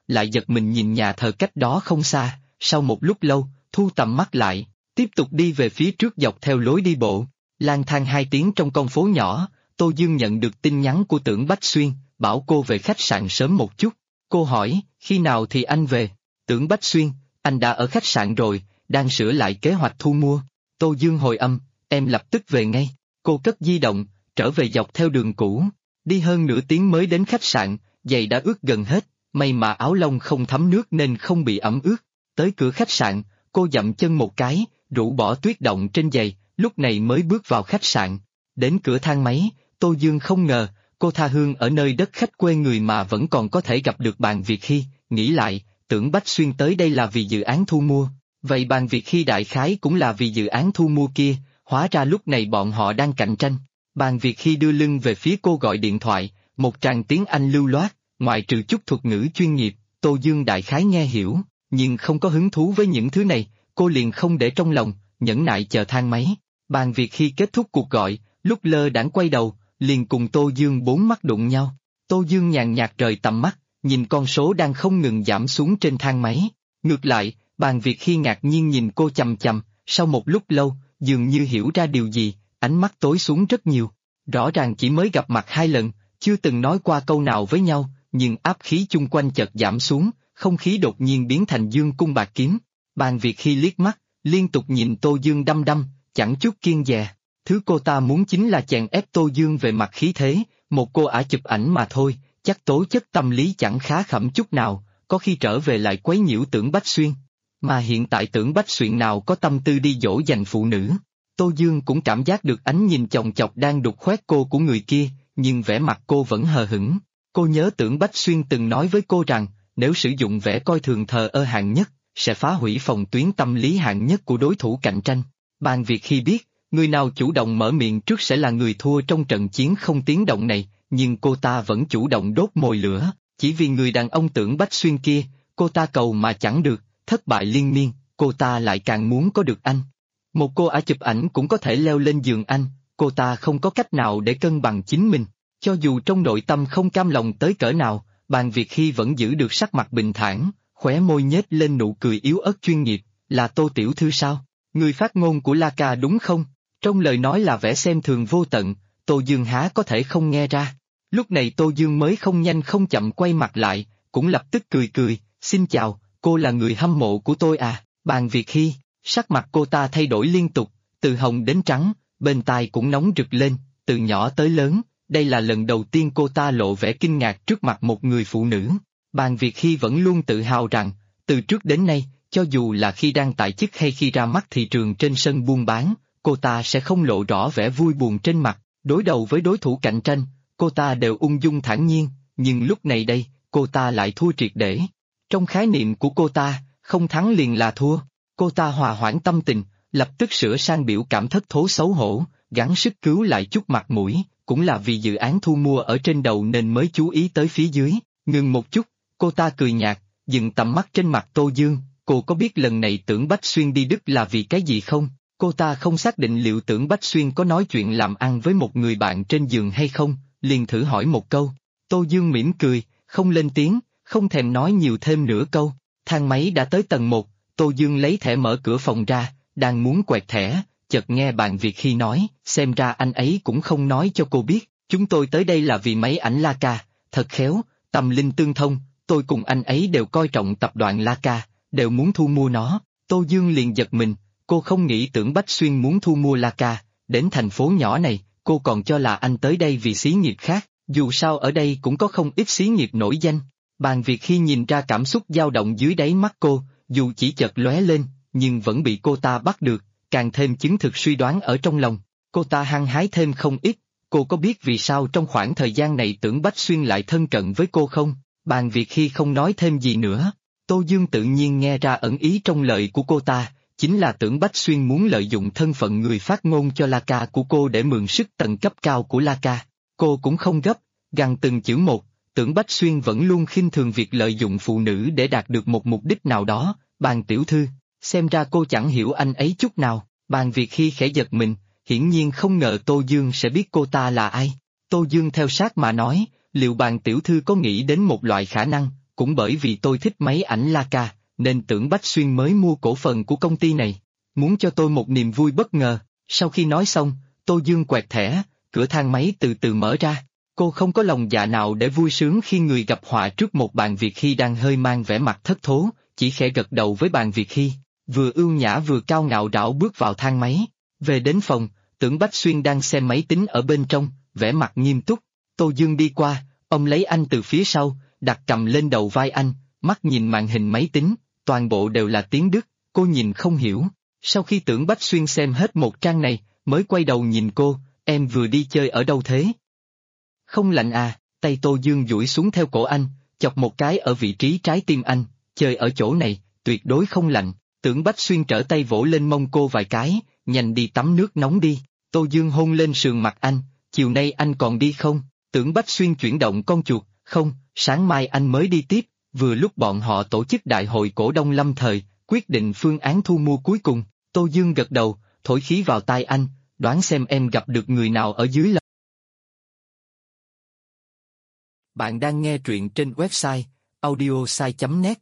Speaker 1: lại giật mình nhìn nhà thờ cách đó không xa, sau một lúc lâu, thu tầm mắt lại, tiếp tục đi về phía trước dọc theo lối đi bộ. Lang thang 2 tiếng trong con phố nhỏ, Tô Dương nhận được tin nhắn của Tưởng Bách Xuyên, bảo cô về khách sạn sớm một chút. Cô hỏi, khi nào thì anh về? Tưởng Bách Xuyên, anh đã ở khách sạn rồi, đang sửa lại kế hoạch thu mua. Tô Dương hồi âm, em lập tức về ngay. Cô cất di động, trở về dọc theo đường cũ. Đi hơn nửa tiếng mới đến khách sạn, giày đã ướt gần hết, may mà áo lông không thấm nước nên không bị ẩm ướt. Tới cửa khách sạn, cô dậm chân một cái, rũ bỏ tuyết động trên giày, lúc này mới bước vào khách sạn. Đến cửa thang máy, Tô Dương không ngờ, cô tha hương ở nơi đất khách quê người mà vẫn còn có thể gặp được Bàn Việt Hy, nghĩ lại, Tưởng Bách Xuyên tới đây là vì dự án thu mua. Vậy Bàn Việt Hy đại khái cũng là vì dự án thu mua kia, hóa ra lúc này bọn họ đang cạnh tranh. Bàn Việt Hy đưa lưng về phía cô gọi điện thoại, một tràng tiếng Anh lưu loát, ngoại trừ chút thuật ngữ chuyên nghiệp, Tô Dương đại khái nghe hiểu, nhưng không có hứng thú với những thứ này, cô liền không để trong lòng, nhẫn nại chờ thang máy. Bàn Việt Hy kết thúc cuộc gọi, lúc lơ đãng quay đầu, liền cùng Tô Dương bốn mắt đụng nhau. Tô Dương nhàn nhạt rời tầm mắt, nhìn con số đang không ngừng giảm xuống trên thang máy. Ngược lại, Bàn Việt Hy ngạc nhiên nhìn cô chằm chằm, sau một lúc lâu, dường như hiểu ra điều gì, ánh mắt tối xuống rất nhiều. Rõ ràng chỉ mới gặp mặt 2 lần, chưa từng nói qua câu nào với nhau, nhưng áp khí chung quanh chợt giảm xuống, không khí đột nhiên biến thành dương cung bạc kiếm. Bàn Việt Hy liếc mắt, liên tục nhìn Tô Dương đăm đăm, chẳng chút kiêng dè. Thứ cô ta muốn chính là chèn ép Tô Dương về mặt khí thế, một cô ả chụp ảnh mà thôi, chắc tố chất tâm lý chẳng khá khẩm chút nào, có khi trở về lại quấy nhiễu Tưởng Bách Xuyên. Mà hiện tại Tưởng Bách Xuyên nào có tâm tư đi dỗ dành phụ nữ. Tô Dương cũng cảm giác được ánh nhìn chòng chọc đang đục khoét cô của người kia, nhưng vẻ mặt cô vẫn hờ hững. Cô nhớ Tưởng Bách Xuyên từng nói với cô rằng, nếu sử dụng vẻ coi thường thờ ơ hạng nhất, sẽ phá hủy phòng tuyến tâm lý hạng nhất của đối thủ cạnh tranh. Bàn Việt Hy biết, người nào chủ động mở miệng trước sẽ là người thua trong trận chiến không tiếng động này, nhưng cô ta vẫn chủ động đốt mồi lửa, chỉ vì người đàn ông Tưởng Bách Xuyên kia, cô ta cầu mà chẳng được, thất bại liên miên, cô ta lại càng muốn có được anh. Một cô ả chụp ảnh cũng có thể leo lên giường anh, cô ta không có cách nào để cân bằng chính mình, cho dù trong nội tâm không cam lòng tới cỡ nào, Bàn Việt Hy vẫn giữ được sắc mặt bình thản, khóe môi nhếch lên nụ cười yếu ớt chuyên nghiệp, là Tô tiểu thư sao? Người phát ngôn của La Ca đúng không? Trong lời nói là vẻ xem thường vô tận, Tô Dương há có thể không nghe ra. Lúc này Tô Dương mới không nhanh không chậm quay mặt lại, cũng lập tức cười cười, xin chào, cô là người hâm mộ của tôi à? Bàn Việt Hy, sắc mặt cô ta thay đổi liên tục, từ hồng đến trắng, bên tai cũng nóng rực lên, từ nhỏ tới lớn, đây là lần đầu tiên cô ta lộ vẻ kinh ngạc trước mặt một người phụ nữ. Bàn Việt Hy vẫn luôn tự hào rằng, từ trước đến nay, cho dù là khi đang tại chức hay khi ra mắt thị trường trên sân buôn bán, cô ta sẽ không lộ rõ vẻ vui buồn trên mặt, đối đầu với đối thủ cạnh tranh, cô ta đều ung dung thản nhiên, nhưng lúc này đây, cô ta lại thua triệt để. Trong khái niệm của cô ta, không thắng liền là thua, cô ta hòa hoãn tâm tình, lập tức sửa sang biểu cảm thất thố xấu hổ, gắng sức cứu lại chút mặt mũi, cũng là vì dự án thu mua ở trên đầu nên mới chú ý tới phía dưới, ngừng một chút, cô ta cười nhạt, dừng tầm mắt trên mặt Tô Dương, cô có biết lần này Tưởng Bách Xuyên đi Đức là vì cái gì không? Cô ta không xác định liệu Tưởng Bách Xuyên có nói chuyện làm ăn với một người bạn trên giường hay không, liền thử hỏi một câu. Tô Dương mỉm cười, không lên tiếng, không thèm nói nhiều thêm nửa câu. Thang máy đã tới tầng 1, Tô Dương lấy thẻ mở cửa phòng ra, đang muốn quẹt thẻ, chợt nghe Bàn Việt Hy nói, xem ra anh ấy cũng không nói cho cô biết, chúng tôi tới đây là vì máy ảnh Leica, thật khéo, tâm linh tương thông, tôi cùng anh ấy đều coi trọng tập đoàn Leica, đều muốn thu mua nó. Tô Dương liền giật mình, cô không nghĩ Tưởng Bách Xuyên muốn thu mua Leica, đến thành phố nhỏ này, cô còn cho là anh tới đây vì xí nghiệp khác, dù sao ở đây cũng có không ít xí nghiệp nổi danh. Bàn Việt Hy nhìn ra cảm xúc dao động dưới đáy mắt cô, dù chỉ chợt lóe lên, nhưng vẫn bị cô ta bắt được, càng thêm chứng thực suy đoán ở trong lòng. Cô ta hăng hái thêm không ít, cô có biết vì sao trong khoảng thời gian này Tưởng Bách Xuyên lại thân cận với cô không? Bàn Việt Hy không nói thêm gì nữa. Tô Dương tự nhiên nghe ra ẩn ý trong lời của cô ta, chính là Tưởng Bách Xuyên muốn lợi dụng thân phận người phát ngôn cho Leica của cô để mượn sức tầng cấp cao của Leica. Cô cũng không gấp, gằn từng chữ một, Tưởng Bách Xuyên vẫn luôn khinh thường việc lợi dụng phụ nữ để đạt được một mục đích nào đó. Bàn tiểu thư, xem ra cô chẳng hiểu anh ấy chút nào. Bàn Việt Hy khẽ giật mình, hiển nhiên không ngờ Tô Dương sẽ biết cô ta là ai. Tô Dương theo sát mà nói, liệu Bàn tiểu thư có nghĩ đến một loại khả năng, cũng bởi vì tôi thích máy ảnh Leica, nên Tưởng Bách Xuyên mới mua cổ phần của công ty này. Muốn cho tôi một niềm vui bất ngờ. Sau khi nói xong, Tô Dương quẹt thẻ, cửa thang máy từ từ mở ra. Cô không có lòng dạ nào để vui sướng khi người gặp họa trước một bàn Việt Hy đang hơi mang vẻ mặt thất thố, chỉ khẽ gật đầu với bàn Việt Hy, vừa ưu nhã vừa cao ngạo rảo bước vào thang máy. Về đến phòng, Tưởng Bách Xuyên đang xem máy tính ở bên trong, vẻ mặt nghiêm túc. Tô Dương đi qua, ông lấy anh từ phía sau, đặt cầm lên đầu vai anh, mắt nhìn màn hình máy tính, toàn bộ đều là tiếng Đức, cô nhìn không hiểu. Sau khi Tưởng Bách Xuyên xem hết một trang này, mới quay đầu nhìn cô, em vừa đi chơi ở đâu thế? Không lạnh à, tay Tô Dương duỗi xuống theo cổ anh, chọc một cái ở vị trí trái tim anh, chơi ở chỗ này, tuyệt đối không lạnh. Tưởng Bách Xuyên trở tay vỗ lên mông cô vài cái, nhanh đi tắm nước nóng đi. Tô Dương hôn lên sườn mặt anh, chiều nay anh còn đi không? Tưởng Bách Xuyên chuyển động con chuột, không, sáng mai anh mới đi tiếp. Vừa lúc bọn họ tổ chức đại hội cổ đông lâm thời, quyết định phương án thu mua cuối cùng. Tô Dương gật đầu, thổi khí vào tai anh, đoán xem em gặp được người nào ở dưới lầu. Bạn đang nghe truyện trên website audiosai.net.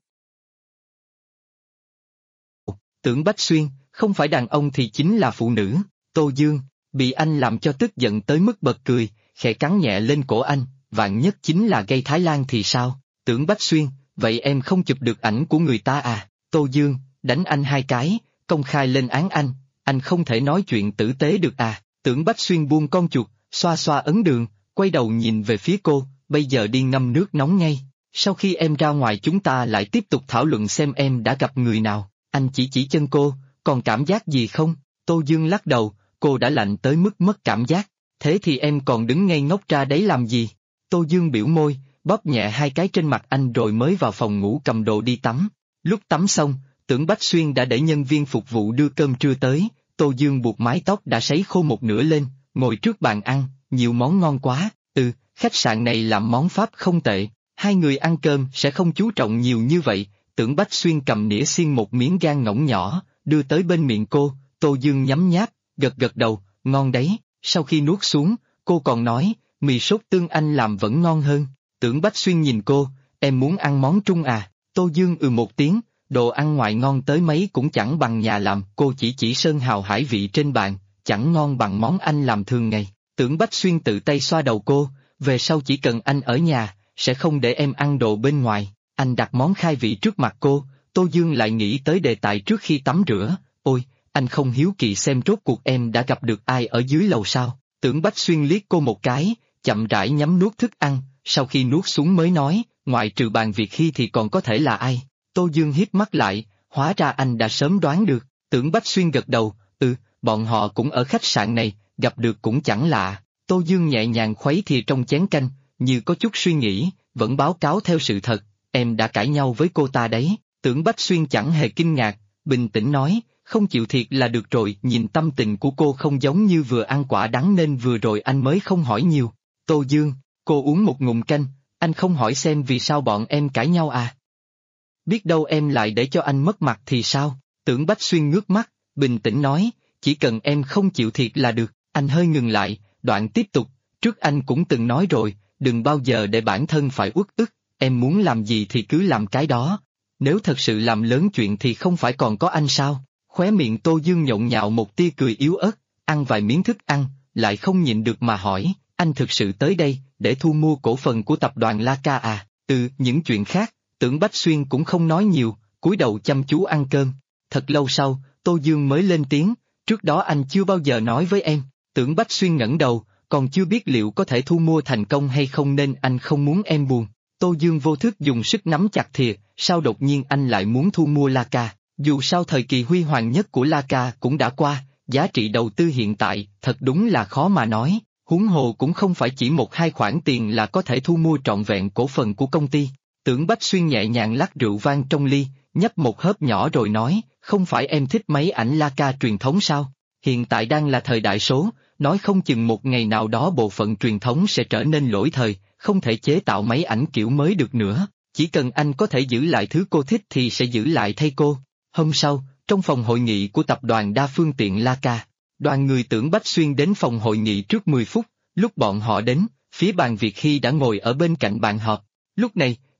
Speaker 1: Tưởng Bách Xuyên, không phải đàn ông thì chính là phụ nữ. Tô Dương, bị anh làm cho tức giận tới mức bật cười, khẽ cắn nhẹ lên cổ anh, vạn nhất chính là gây Thái Lan thì sao? Tưởng Bách Xuyên, vậy em không chụp được ảnh của người ta à? Tô Dương, đánh anh hai cái, công khai lên án anh không thể nói chuyện tử tế được à? Tưởng Bách Xuyên buông con chuột, xoa xoa ấn đường, quay đầu nhìn về phía cô, bây giờ đi ngâm nước nóng ngay. Sau khi em ra ngoài chúng ta lại tiếp tục thảo luận xem em đã gặp người nào. Anh chỉ chân cô, còn cảm giác gì không? Tô Dương lắc đầu, cô đã lạnh tới mức mất cảm giác. Thế thì em còn đứng ngây ngốc ra đấy làm gì? Tô Dương biểu môi, bóp nhẹ hai cái trên mặt anh rồi mới vào phòng ngủ cầm đồ đi tắm. Lúc tắm xong, Tưởng Bách Xuyên đã để nhân viên phục vụ đưa cơm trưa tới. Tô Dương buộc mái tóc đã sấy khô một nửa lên, ngồi trước bàn ăn, nhiều món ngon quá. Khách sạn này làm món Pháp không tệ. Hai người ăn cơm sẽ không chú trọng nhiều như vậy. Tưởng Bách Xuyên cầm nĩa xiên một miếng gan ngỗng nhỏ, đưa tới bên miệng cô. Tô Dương nhấm nháp, gật gật đầu, ngon đấy. Sau khi nuốt xuống, cô còn nói, mì sốt tương anh làm vẫn ngon hơn. Tưởng Bách Xuyên nhìn cô, em muốn ăn món Trung à? Tô Dương một tiếng, đồ ăn ngoài ngon tới mấy cũng chẳng bằng nhà làm. Cô chỉ sơn hào hải vị trên bàn, chẳng ngon bằng món anh làm thường ngày. Tưởng Bách Xuyên tự tay xoa đầu cô, về sau chỉ cần anh ở nhà, sẽ không để em ăn đồ bên ngoài. Anh đặt món khai vị trước mặt cô, Tô Dương lại nghĩ tới đề tài trước khi tắm rửa. Ôi, anh không hiếu kỳ xem rốt cuộc em đã gặp được ai ở dưới lầu sao? Tưởng Bách Xuyên liếc cô một cái, chậm rãi nhấm nuốt thức ăn, sau khi nuốt xuống mới nói, ngoại trừ bàn Việt Hy thì còn có thể là ai? Tô Dương híp mắt lại, hóa ra anh đã sớm đoán được. Tưởng Bách Xuyên gật đầu, bọn họ cũng ở khách sạn này, gặp được cũng chẳng lạ. Tô Dương nhẹ nhàng khuấy thìa trong chén canh, như có chút suy nghĩ, vẫn báo cáo theo sự thật, em đã cãi nhau với cô ta đấy. Tưởng Bách Xuyên chẳng hề kinh ngạc, bình tĩnh nói, không chịu thiệt là được rồi. Nhìn tâm tình của cô không giống như vừa ăn quả đắng nên vừa rồi anh mới không hỏi nhiều. Tô Dương, cô uống một ngụm canh, anh không hỏi xem vì sao bọn em cãi nhau à? Biết đâu em lại để cho anh mất mặt thì sao? Tưởng Bách Xuyên ngước mắt, bình tĩnh nói, chỉ cần em không chịu thiệt là được. Anh hơi ngừng lại, đoạn tiếp tục, trước anh cũng từng nói rồi, đừng bao giờ để bản thân phải uất ức, em muốn làm gì thì cứ làm cái đó. Nếu thật sự làm lớn chuyện thì không phải còn có anh sao? Khóe miệng Tô Dương nhộn nhạo một tia cười yếu ớt, ăn vài miếng thức ăn, lại không nhịn được mà hỏi, anh thực sự tới đây, để thu mua cổ phần của tập đoàn Leica à? Những chuyện khác, Tưởng Bách Xuyên cũng không nói nhiều, cúi đầu chăm chú ăn cơm. Thật lâu sau, Tô Dương mới lên tiếng, trước đó anh chưa bao giờ nói với em. Tưởng Bách Xuyên ngẩng đầu, còn chưa biết liệu có thể thu mua thành công hay không nên anh không muốn em buồn. Tô Dương vô thức dùng sức nắm chặt thìa, sao đột nhiên anh lại muốn thu mua Leica? Dù sao thời kỳ huy hoàng nhất của Leica cũng đã qua, giá trị đầu tư hiện tại thật đúng là khó mà nói, huống hồ cũng không phải chỉ một hai khoản tiền là có thể thu mua trọn vẹn cổ phần của công ty. Tưởng Bách Xuyên nhẹ nhàng lắc rượu vang trong ly, nhấp một hớp nhỏ rồi nói, không phải em thích máy ảnh Leica truyền thống sao? Hiện tại đang là thời đại số, nói không chừng một ngày nào đó bộ phận truyền thống sẽ trở nên lỗi thời, không thể chế tạo máy ảnh kiểu mới được nữa. Chỉ cần anh có thể giữ lại thứ cô thích thì sẽ giữ lại thay cô. Hôm sau, trong phòng hội nghị của tập đoàn đa phương tiện Leica, đoàn người Tưởng Bách Xuyên đến phòng hội nghị trước 10 phút, lúc bọn họ đến, phía bàn Việt Hy đã ngồi ở bên cạnh bàn họp. Lúc này,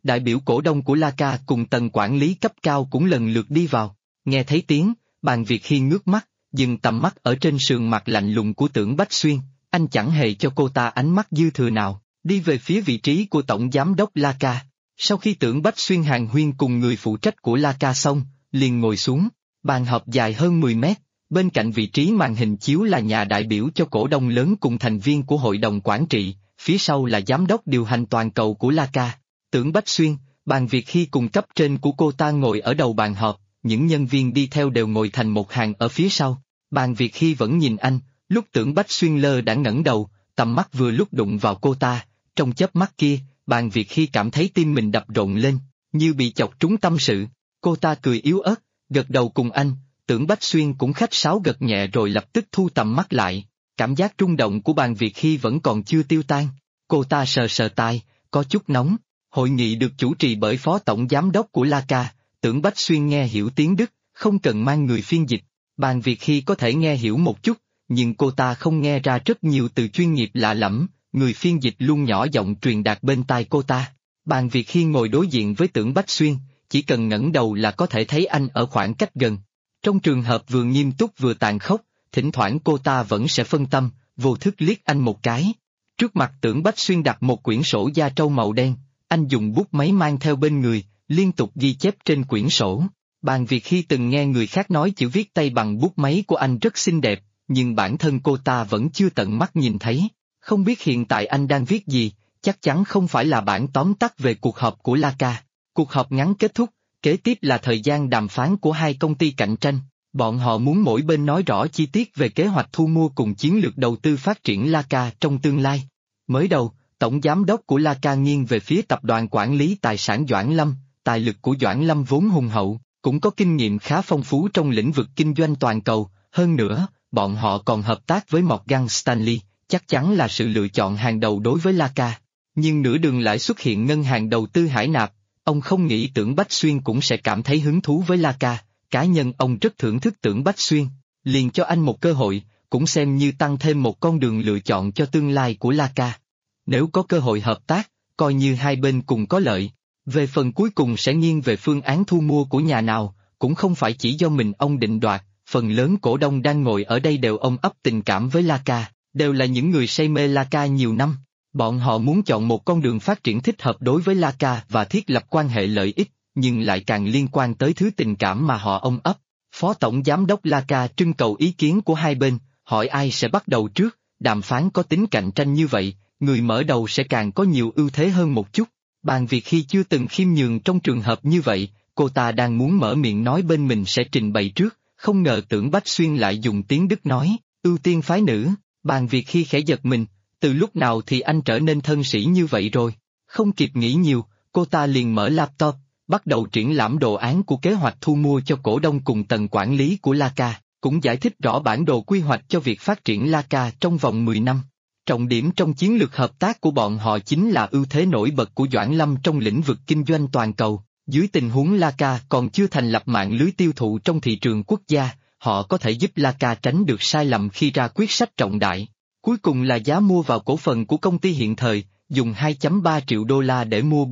Speaker 1: đại biểu cổ đông của Laca cùng tầng quản lý cấp cao cũng lần lượt đi vào. Nghe thấy tiếng, Bàn Việt Hy ngước mắt, dừng tầm mắt ở trên sườn mặt lạnh lùng của Tưởng Bách Xuyên, anh chẳng hề cho cô ta ánh mắt dư thừa nào, đi về phía vị trí của tổng giám đốc Laca. Sau khi Tưởng Bách Xuyên hàn huyên cùng người phụ trách của Laca xong, liền ngồi xuống, bàn họp dài hơn 10 mét, bên cạnh vị trí màn hình chiếu là nhà đại biểu cho cổ đông lớn cùng thành viên của hội đồng quản trị, phía sau là giám đốc điều hành toàn cầu của Laca. Tưởng Bách Xuyên, Bàn Việt Hy cùng cấp trên của cô ta ngồi ở đầu bàn họp, những nhân viên đi theo đều ngồi thành một hàng ở phía sau. Bàn Việt Hy vẫn nhìn anh, lúc Tưởng Bách Xuyên lơ đã ngẩng đầu, tầm mắt vừa lúc đụng vào cô ta, trong chớp mắt kia, Bàn Việt Hy cảm thấy tim mình đập rộn lên, như bị chọc trúng tâm sự. Cô ta cười yếu ớt, gật đầu cùng anh, Tưởng Bách Xuyên cũng khách sáo gật nhẹ rồi lập tức thu tầm mắt lại. Cảm giác rung động của Bàn Việt Hy vẫn còn chưa tiêu tan. Cô ta sờ sờ tai, có chút nóng. Hội nghị được chủ trì bởi phó tổng giám đốc của Laca, Tưởng Bách Xuyên nghe hiểu tiếng Đức, không cần mang người phiên dịch. Bàn Việt Hy có thể nghe hiểu một chút, nhưng cô ta không nghe ra rất nhiều từ chuyên nghiệp lạ lẫm, người phiên dịch luôn nhỏ giọng truyền đạt bên tai cô ta. Bàn Việt Hy ngồi đối diện với Tưởng Bách Xuyên, chỉ cần ngẩng đầu là có thể thấy anh ở khoảng cách gần. Trong trường hợp vừa nghiêm túc vừa tàn khốc, thỉnh thoảng cô ta vẫn sẽ phân tâm, vô thức liếc anh một cái. Trước mặt Tưởng Bách Xuyên đặt một quyển sổ da trâu màu đen, anh dùng bút máy mang theo bên người, liên tục ghi chép trên quyển sổ. Bàn Việt Hy từng nghe người khác nói chữ viết tay bằng bút máy của anh rất xinh đẹp, nhưng bản thân cô ta vẫn chưa tận mắt nhìn thấy. Không biết hiện tại anh đang viết gì, chắc chắn không phải là bản tóm tắt về cuộc họp của Laca. Cuộc họp ngắn kết thúc, kế tiếp là thời gian đàm phán của hai công ty cạnh tranh. Bọn họ muốn mỗi bên nói rõ chi tiết về kế hoạch thu mua cùng chiến lược đầu tư phát triển Laca trong tương lai. Mới đầu, tổng giám đốc của Laca nghiêng về phía tập đoàn quản lý tài sản Doãn Lâm, tài lực của Doãn Lâm vốn hùng hậu, cũng có kinh nghiệm khá phong phú trong lĩnh vực kinh doanh toàn cầu, hơn nữa, bọn họ còn hợp tác với Morgan Stanley, chắc chắn là sự lựa chọn hàng đầu đối với Laca. Nhưng nửa đường lại xuất hiện ngân hàng đầu tư Hải Nạp, ông không nghĩ Tưởng Bách Xuyên cũng sẽ cảm thấy hứng thú với Laca, cá nhân ông rất thưởng thức Tưởng Bách Xuyên, liền cho anh một cơ hội, cũng xem như tăng thêm một con đường lựa chọn cho tương lai của Laca. Nếu có cơ hội hợp tác, coi như hai bên cùng có lợi. Về phần cuối cùng sẽ nghiêng về phương án thu mua của nhà nào, cũng không phải chỉ do mình ông định đoạt, phần lớn cổ đông đang ngồi ở đây đều ôm ấp tình cảm với Laca, đều là những người say mê Laca nhiều năm. Bọn họ muốn chọn một con đường phát triển thích hợp đối với Laca và thiết lập quan hệ lợi ích, nhưng lại càng liên quan tới thứ tình cảm mà họ ôm ấp. Phó tổng giám đốc Laca trưng cầu ý kiến của hai bên, hỏi ai sẽ bắt đầu trước, đàm phán có tính cạnh tranh như vậy, người mở đầu sẽ càng có nhiều ưu thế hơn một chút. Bàn Việt Hy chưa từng khiêm nhường trong trường hợp như vậy, cô ta đang muốn mở miệng nói bên mình sẽ trình bày trước, không ngờ Tưởng Bách Xuyên lại dùng tiếng Đức nói, ưu tiên phái nữ. Bàn Việt Hy khẽ giật mình, từ lúc nào thì anh trở nên thân sĩ như vậy rồi. Không kịp nghĩ nhiều, cô ta liền mở laptop, bắt đầu triển lãm đồ án của kế hoạch thu mua cho cổ đông cùng tầng quản lý của Laca, cũng giải thích rõ bản đồ quy hoạch cho việc phát triển Laca trong vòng 10 năm. Trọng điểm trong chiến lược hợp tác của bọn họ chính là ưu thế nổi bật của Doãn Lâm trong lĩnh vực kinh doanh toàn cầu. Dưới tình huống Laca còn chưa thành lập mạng lưới tiêu thụ trong thị trường quốc gia, họ có thể giúp Laca tránh được sai lầm khi ra quyết sách trọng đại. Cuối cùng là giá mua vào cổ phần của công ty hiện thời, dùng 2,3 triệu đô la để mua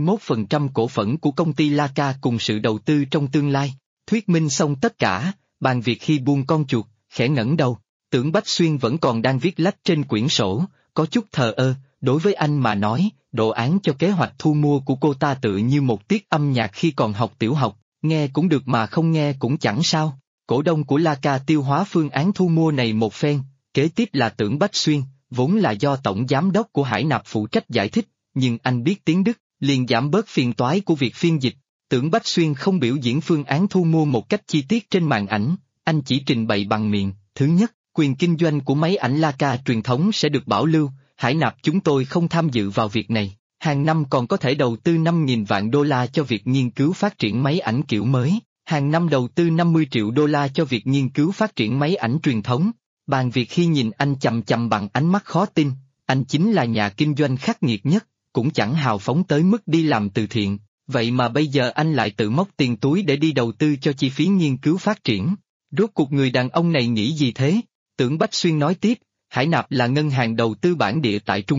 Speaker 1: 41% cổ phần của công ty Laca cùng sự đầu tư trong tương lai. Thuyết minh xong tất cả, Bàn Việt Hy buông con chuột, khẽ ngẩng đầu. Tưởng Bách Xuyên vẫn còn đang viết lách trên quyển sổ, có chút thờ ơ, đối với anh mà nói, đồ án cho kế hoạch thu mua của cô ta tự như một tiết âm nhạc khi còn học tiểu học, nghe cũng được mà không nghe cũng chẳng sao. Cổ đông của Laca tiêu hóa phương án thu mua này một phen, kế tiếp là Tưởng Bách Xuyên, vốn là do tổng giám đốc của Hải Nạp phụ trách giải thích, nhưng anh biết tiếng Đức, liền giảm bớt phiền toái của việc phiên dịch. Tưởng Bách Xuyên không biểu diễn phương án thu mua một cách chi tiết trên màn ảnh, anh chỉ trình bày bằng miệng. Thứ nhất, quyền kinh doanh của máy ảnh Laca truyền thống sẽ được bảo lưu, Hải Nạp chúng tôi không tham dự vào việc này. Hàng năm còn có thể đầu tư 5.000 vạn đô la cho việc nghiên cứu phát triển máy ảnh kiểu mới, hàng năm đầu tư 50 triệu đô la cho việc nghiên cứu phát triển máy ảnh truyền thống. Bàn Việt Hy nhìn anh chằm chằm bằng ánh mắt khó tin, anh chính là nhà kinh doanh khắc nghiệt nhất, cũng chẳng hào phóng tới mức đi làm từ thiện, vậy mà bây giờ anh lại tự móc tiền túi để đi đầu tư cho chi phí nghiên cứu phát triển. Rốt cuộc người đàn ông này nghĩ gì thế? Tưởng Bách Xuyên nói tiếp, Hải Nạp là ngân hàng đầu tư bản địa tại Trung Quốc,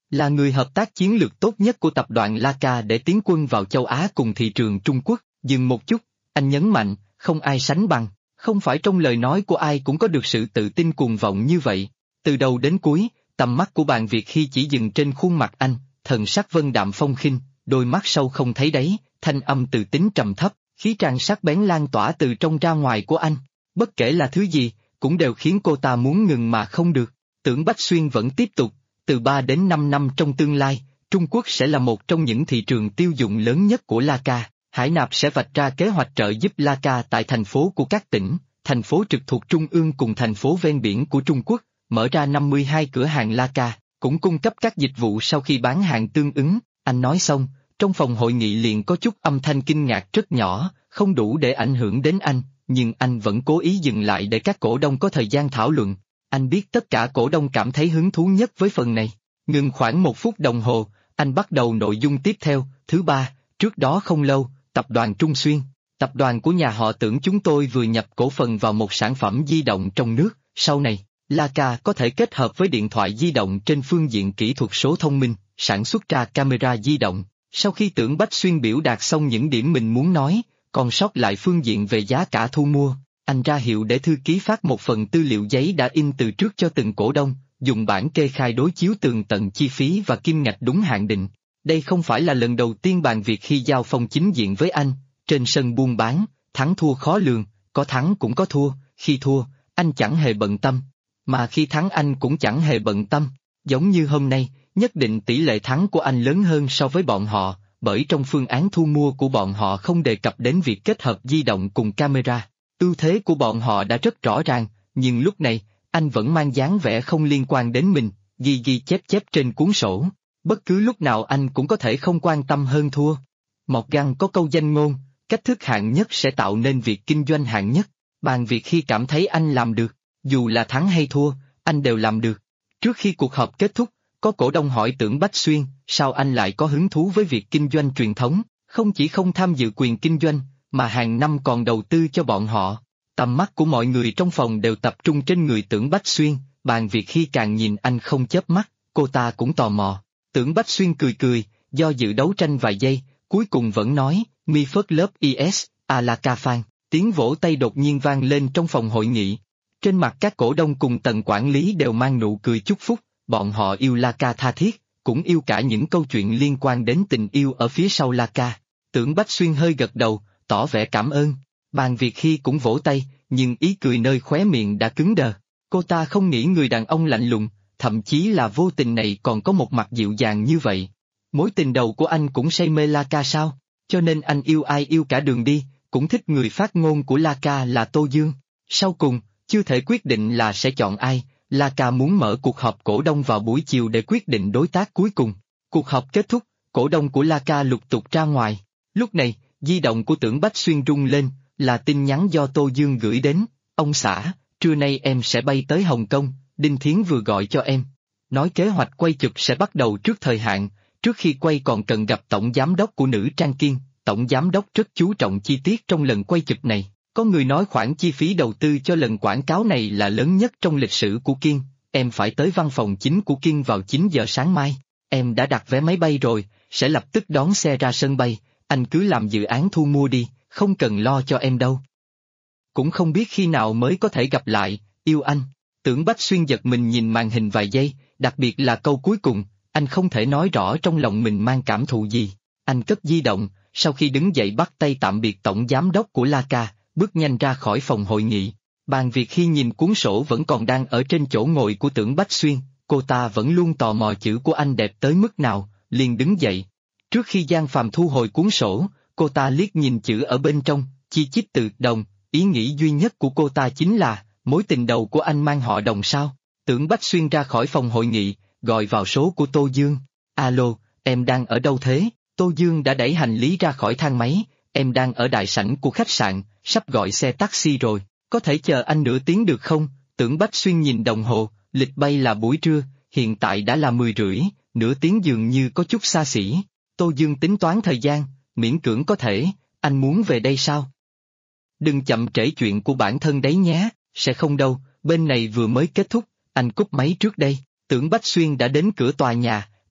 Speaker 1: là người hợp tác chiến lược tốt nhất của tập đoàn Laka để tiến quân vào châu Á cùng thị trường Trung Quốc. Dừng một chút, anh nhấn mạnh, không ai sánh bằng, không phải trong lời nói của ai cũng có được sự tự tin cuồng vọng như vậy. Từ đầu đến cuối, tầm mắt của Bàn Việt Hy chỉ dừng trên khuôn mặt anh, thần sắc vân đạm phong khinh, đôi mắt sâu không thấy đáy, thanh âm từ tính trầm thấp, khí tràn sắc bén lan tỏa từ trong ra ngoài của anh. Bất kể là thứ gì, cũng đều khiến cô ta muốn ngừng mà không được. Tưởng Bách Xuyên vẫn tiếp tục, từ 3 đến 5 năm trong tương lai, Trung Quốc sẽ là một trong những thị trường tiêu dùng lớn nhất của Laka. Hải Nạp sẽ vạch ra kế hoạch trợ giúp Laka tại thành phố của các tỉnh, thành phố trực thuộc Trung ương cùng thành phố ven biển của Trung Quốc, mở ra 52 cửa hàng Laka, cũng cung cấp các dịch vụ sau khi bán hàng tương ứng. Anh nói xong, trong phòng hội nghị liền có chút âm thanh kinh ngạc rất nhỏ, không đủ để ảnh hưởng đến anh, nhưng anh vẫn cố ý dừng lại để các cổ đông có thời gian thảo luận. Anh biết tất cả cổ đông cảm thấy hứng thú nhất với phần này. Ngừng khoảng 1 phút đồng hồ, anh bắt đầu nội dung tiếp theo. Thứ ba, trước đó không lâu, tập đoàn Trung Xuyên, tập đoàn của nhà họ Tưởng chúng tôi vừa nhập cổ phần vào một sản phẩm di động trong nước. Sau này, Laka có thể kết hợp với điện thoại di động trên phương diện kỹ thuật số thông minh, sản xuất ra camera di động. Sau khi Tưởng Bách Xuyên biểu đạt xong những điểm mình muốn nói, còn sót lại phương diện về giá cả thu mua, anh ra hiệu để thư ký phát một phần tư liệu giấy đã in từ trước cho từng cổ đông, dùng bản kê khai đối chiếu tường tận chi phí và kim ngạch đúng hạn định. Đây không phải là lần đầu tiên Bàn Việt Hy giao phong chính diện với anh, trên sân buôn bán, thắng thua khó lường, có thắng cũng có thua, khi thua, anh chẳng hề bận tâm, mà khi thắng anh cũng chẳng hề bận tâm. Giống như hôm nay, nhất định tỷ lệ thắng của anh lớn hơn so với bọn họ, bởi trong phương án thu mua của bọn họ không đề cập đến việc kết hợp di động cùng camera. Ưu thế của bọn họ đã rất rõ ràng, nhưng lúc này, anh vẫn mang dáng vẻ không liên quan đến mình, ghi ghi chép chép trên cuốn sổ. Bất cứ lúc nào anh cũng có thể không quan tâm hơn thua. Mọt Găng có câu danh ngôn, cách thức hạng nhất sẽ tạo nên việc kinh doanh hạng nhất. Bàn Việt Hy cảm thấy anh làm được, dù là thắng hay thua, anh đều làm được. Trước khi cuộc họp kết thúc, có cổ đông hỏi Tưởng Bách Xuyên, sao anh lại có hứng thú với việc kinh doanh truyền thống, không chỉ không tham dự quyền kinh doanh, mà hàng năm còn đầu tư cho bọn họ. Tầm mắt của mọi người trong phòng đều tập trung trên người Tưởng Bách Xuyên, Bàn Việt Hy càng nhìn anh không chớp mắt, cô ta cũng tò mò. Tưởng Bách Xuyên cười cười, do dự đấu tranh vài giây, cuối cùng vẫn nói, Mi First Love is, Laka fan. Tiếng vỗ tay đột nhiên vang lên trong phòng hội nghị. Trên mặt các cổ đông cùng tầng quản lý đều mang nụ cười chúc phúc, bọn họ yêu Laka tha thiết, cũng yêu cả những câu chuyện liên quan đến tình yêu ở phía sau Laka. Tưởng Bách Xuyên hơi gật đầu, tỏ vẻ cảm ơn. Bàn Việt Hy cũng vỗ tay, nhưng ý cười nơi khóe miệng đã cứng đờ. Cô ta không nghĩ người đàn ông lạnh lùng, thậm chí là vô tình này còn có một mặt dịu dàng như vậy. Mối tình đầu của anh cũng say mê Laka sao? Cho nên anh yêu ai yêu cả đường đi, cũng thích người phát ngôn của Laka là Tô Dương. Sau cùng, chưa thể quyết định là sẽ chọn ai, Laka muốn mở cuộc họp cổ đông vào buổi chiều để quyết định đối tác cuối cùng. Cuộc họp kết thúc, cổ đông của Laka lục tục ra ngoài. Lúc này, di động của Tưởng Bách Xuyên rung lên, là tin nhắn do Tô Dương gửi đến. Ông xã, trưa nay em sẽ bay tới Hồng Kông, Đinh Thiến vừa gọi cho em. Nói kế hoạch quay chụp sẽ bắt đầu trước thời hạn, trước khi quay còn cần gặp tổng giám đốc của Nữ Trang Kiên. Tổng giám đốc rất chú trọng chi tiết trong lần quay chụp này. Có người nói khoản chi phí đầu tư cho lần quảng cáo này là lớn nhất trong lịch sử của Kiên. Em phải tới văn phòng chính của Kiên vào 9 giờ sáng mai. Em đã đặt vé máy bay rồi, sẽ lập tức đón xe ra sân bay. Anh cứ làm dự án thu mua đi, không cần lo cho em đâu. Cũng không biết khi nào mới có thể gặp lại, yêu anh. Tưởng Bách Xuyên giật mình nhìn màn hình vài giây, đặc biệt là câu cuối cùng, anh không thể nói rõ trong lòng mình mang cảm thụ gì. Anh cất di động, sau khi đứng dậy bắt tay tạm biệt tổng giám đốc của Laka, bước nhanh ra khỏi phòng hội nghị. Bàn Việt Hy nhìn cuốn sổ vẫn còn đang ở trên chỗ ngồi của Tưởng Bách Xuyên, cô ta vẫn luôn tò mò chữ của anh đẹp tới mức nào, liền đứng dậy. Trước khi Giang Phàm thu hồi cuốn sổ, cô ta liếc nhìn chữ ở bên trong, chi chít từ Đồng, ý nghĩ duy nhất của cô ta chính là, mối tình đầu của anh mang họ Đồng sao? Tưởng Bách Xuyên ra khỏi phòng hội nghị, gọi vào số của Tô Dương. Alo, em đang ở đâu thế? Tô Dương đã đẩy hành lý ra khỏi thang máy, em đang ở đại sảnh của khách sạn, sắp gọi xe taxi rồi, có thể chờ anh nửa tiếng được không? Tưởng Bách Xuyên nhìn đồng hồ, lịch bay là buổi trưa, hiện tại đã là 10:30, nửa tiếng dường như có chút xa xỉ. Tô Dương tính toán thời gian, miễn cưỡng có thể, anh muốn về đây sao? Đừng chậm trễ chuyện của bản thân đấy nhé, sẽ không đâu, bên này vừa mới kết thúc, anh cúp máy trước đây. Tưởng Bách Xuyên đã đến cửa tòa nhà,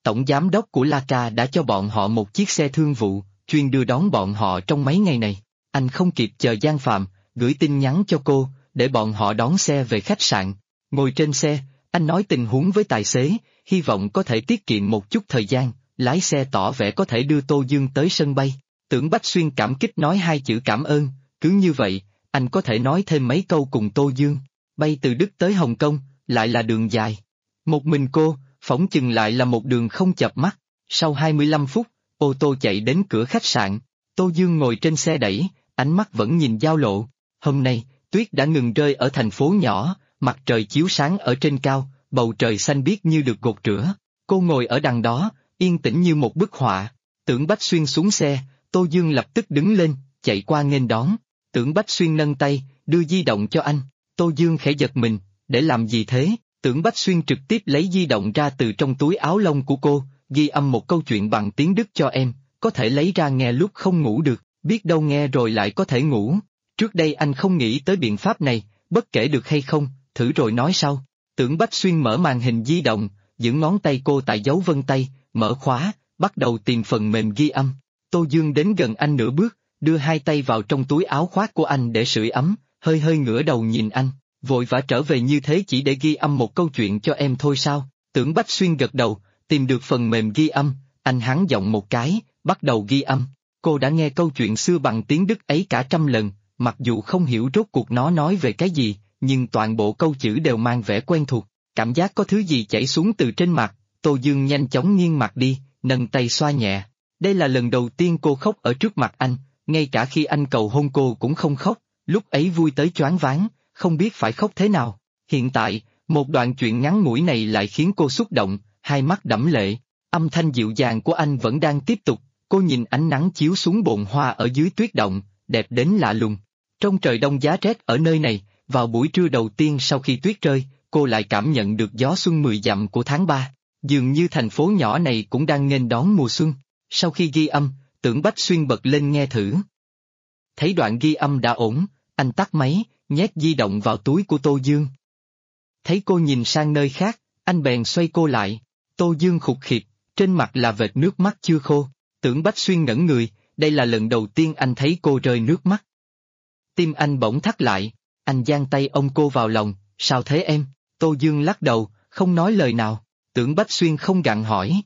Speaker 1: tổng giám đốc của Laka đã cho bọn họ một chiếc xe thương vụ, chuyên đưa đón bọn họ trong mấy ngày này. Anh không kịp chờ Giang Phạm, gửi tin nhắn cho cô, để bọn họ đón xe về khách sạn. Ngồi trên xe, anh nói tình huống với tài xế, hy vọng có thể tiết kiệm một chút thời gian, lái xe tỏ vẻ có thể đưa Tô Dương tới sân bay. Tưởng Bách Xuyên cảm kích nói 2 chữ cảm ơn, cứ như vậy, anh có thể nói thêm mấy câu cùng Tô Dương. Bay từ Đức tới Hồng Kông, lại là đường dài. Một mình cô, phỏng chừng lại là một đường không chợp mắt. Sau 25 phút, ô tô chạy đến cửa khách sạn. Tô Dương ngồi trên xe đẩy, ánh mắt vẫn nhìn giao lộ. Hôm nay, tuyết đã ngừng rơi ở thành phố nhỏ, mặt trời chiếu sáng ở trên cao, bầu trời xanh biếc như được gột rửa. Cô ngồi ở đằng đó, yên tĩnh như một bức họa. Tưởng Bách Xuyên xuống xe, Tô Dương lập tức đứng lên, chạy qua nghênh đón. Tưởng Bách Xuyên nâng tay, đưa di động cho anh. Tô Dương khẽ giật mình, để làm gì thế? Tưởng Bách Xuyên trực tiếp lấy di động ra từ trong túi áo lông của cô, ghi âm một câu chuyện bằng tiếng Đức cho em, có thể lấy ra nghe lúc không ngủ được, biết đâu nghe rồi lại có thể ngủ. Trước đây anh không nghĩ tới biện pháp này, bất kể được hay không, thử rồi nói sau. Tưởng Bách Xuyên mở màn hình di động, giữ ngón tay cô tại dấu vân tay, mở khóa, bắt đầu tìm phần mềm ghi âm. Tô Dương đến gần anh nửa bước, đưa 2 tay vào trong túi áo khoác của anh để sưởi ấm, hơi hơi ngửa đầu nhìn anh, vội vã trở về như thế chỉ để ghi âm một câu chuyện cho em thôi sao? Tưởng Bách Xuyên gật đầu, tìm được phần mềm ghi âm, anh hắn giọng một cái, bắt đầu ghi âm. Cô đã nghe câu chuyện xưa bằng tiếng Đức ấy cả trăm lần, mặc dù không hiểu rốt cuộc nó nói về cái gì, nhưng toàn bộ câu chữ đều mang vẻ quen thuộc, cảm giác có thứ gì chảy xuống từ trên mặt. Tô Dương nhanh chóng nghiêng mặt đi, nâng tay xoa nhẹ. Đây là lần đầu tiên cô khóc ở trước mặt anh, ngay cả khi anh cầu hôn cô cũng không khóc, lúc ấy vui tới choáng váng, không biết phải khóc thế nào. Hiện tại, một đoạn chuyện ngắn ngủi này lại khiến cô xúc động, hai mắt đẫm lệ. Âm thanh dịu dàng của anh vẫn đang tiếp tục, cô nhìn ánh nắng chiếu xuống bồn hoa ở dưới tuyết động, đẹp đến lạ lùng. Trong trời đông giá rét ở nơi này, vào buổi trưa đầu tiên sau khi tuyết rơi, cô lại cảm nhận được gió xuân 10 dặm của tháng 3. Dường như thành phố nhỏ này cũng đang nghênh đón mùa xuân. Sau khi ghi âm, Tưởng Bách Xuyên bật lên nghe thử. Thấy đoạn ghi âm đã ổn, anh tắt máy, nhét di động vào túi của Tô Dương. Thấy cô nhìn sang nơi khác, anh bèn xoay cô lại. Tô Dương khục khịt, trên mặt là vệt nước mắt chưa khô. Tưởng Bách Xuyên ngẩn người, đây là lần đầu tiên anh thấy cô rơi nước mắt. Tim anh bỗng thắt lại, anh giang tay ôm cô vào lòng, sao thế em? Tô Dương lắc đầu, không nói lời nào. Tưởng Bách Xuyên không gặng hỏi.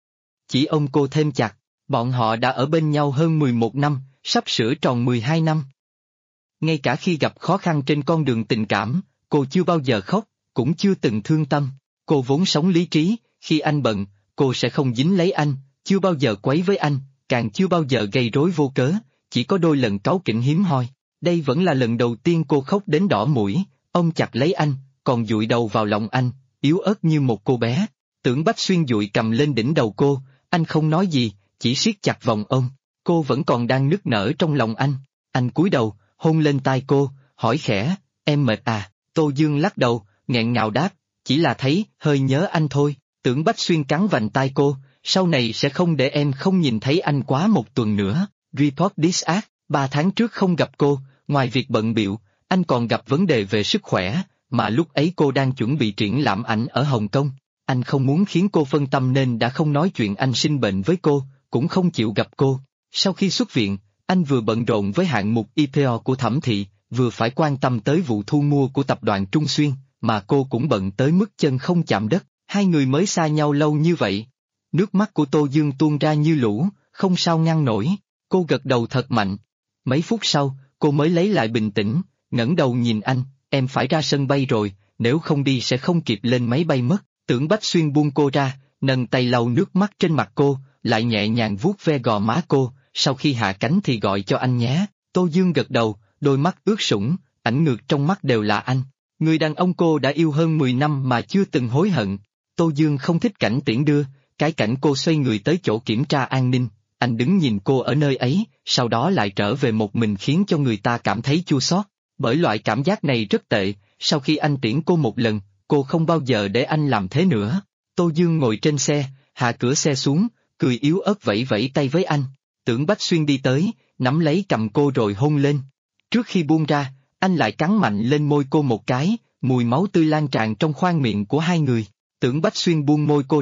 Speaker 1: Chỉ ôm cô thêm chặt, bọn họ đã ở bên nhau hơn 11 năm, sắp sửa tròn 12 năm. Ngay cả khi gặp khó khăn trên con đường tình cảm, cô chưa bao giờ khóc, cũng chưa từng thương tâm. Cô vốn sống lý trí, khi anh bận, cô sẽ không dính lấy anh, chưa bao giờ quấy với anh, càng chưa bao giờ gây rối vô cớ, chỉ có đôi lần cáu kỉnh hiếm hoi. Đây vẫn là lần đầu tiên cô khóc đến đỏ mũi, ôm chặt lấy anh, còn dụi đầu vào lòng anh, yếu ớt như một cô bé. Tưởng Bách Xuyên dụi cầm lên đỉnh đầu cô, anh không nói gì, chỉ siết chặt vòng ôm. Cô vẫn còn đang nức nở trong lòng anh. Anh cúi đầu, hôn lên tai cô, hỏi khẽ, em mệt à? Tô Dương lắc đầu, nghẹn ngào đáp, chỉ là thấy, hơi nhớ anh thôi. Tưởng Bách Xuyên cắn vành tai cô, sau này sẽ không để em không nhìn thấy anh quá 1 tuần nữa. Report this ad, 3 tháng trước không gặp cô, ngoài việc bận bịu, anh còn gặp vấn đề về sức khỏe, mà lúc ấy cô đang chuẩn bị triển lãm ảnh ở Hồng Kông. Anh không muốn khiến cô phân tâm nên đã không nói chuyện anh sinh bệnh với cô, cũng không chịu gặp cô. Sau khi xuất viện, anh vừa bận rộn với hạng mục IPO của Thẩm Thị, vừa phải quan tâm tới vụ thu mua của tập đoàn Trung Xuyên, mà cô cũng bận tới mức chân không chạm đất. Hai người mới xa nhau lâu như vậy. Nước mắt của Tô Dương tuôn ra như lũ, không sao ngăn nổi. Cô gật đầu thật mạnh. Mấy phút sau, cô mới lấy lại bình tĩnh, ngẩng đầu nhìn anh, em phải ra sân bay rồi, nếu không đi sẽ không kịp lên máy bay mất. Tưởng Bách Xuyên buông cô ra, nâng tay lau nước mắt trên mặt cô, lại nhẹ nhàng vuốt ve gò má cô, sau khi hạ cánh thì gọi cho anh nhé. Tô Dương gật đầu, đôi mắt ướt sũng, ảnh ngược trong mắt đều là anh. Người đàn ông cô đã yêu hơn 10 năm mà chưa từng hối hận. Tô Dương không thích cảnh tiễn đưa, cái cảnh cô xoay người tới chỗ kiểm tra an ninh, anh đứng nhìn cô ở nơi ấy, sau đó lại trở về một mình khiến cho người ta cảm thấy chua xót. Bởi loại cảm giác này rất tệ, sau khi anh tiễn cô một lần, cô không bao giờ để anh làm thế nữa. Tô Dương ngồi trên xe, hạ cửa xe xuống, cười yếu ớt vẫy vẫy tay với anh. Tưởng Bách Xuyên đi tới, nắm lấy cầm cô rồi hôn lên. Trước khi buông ra, anh lại cắn mạnh lên môi cô một cái, mùi máu tươi lan tràn trong khoang miệng của hai người. Tưởng Bách Xuyên buông môi cô ra,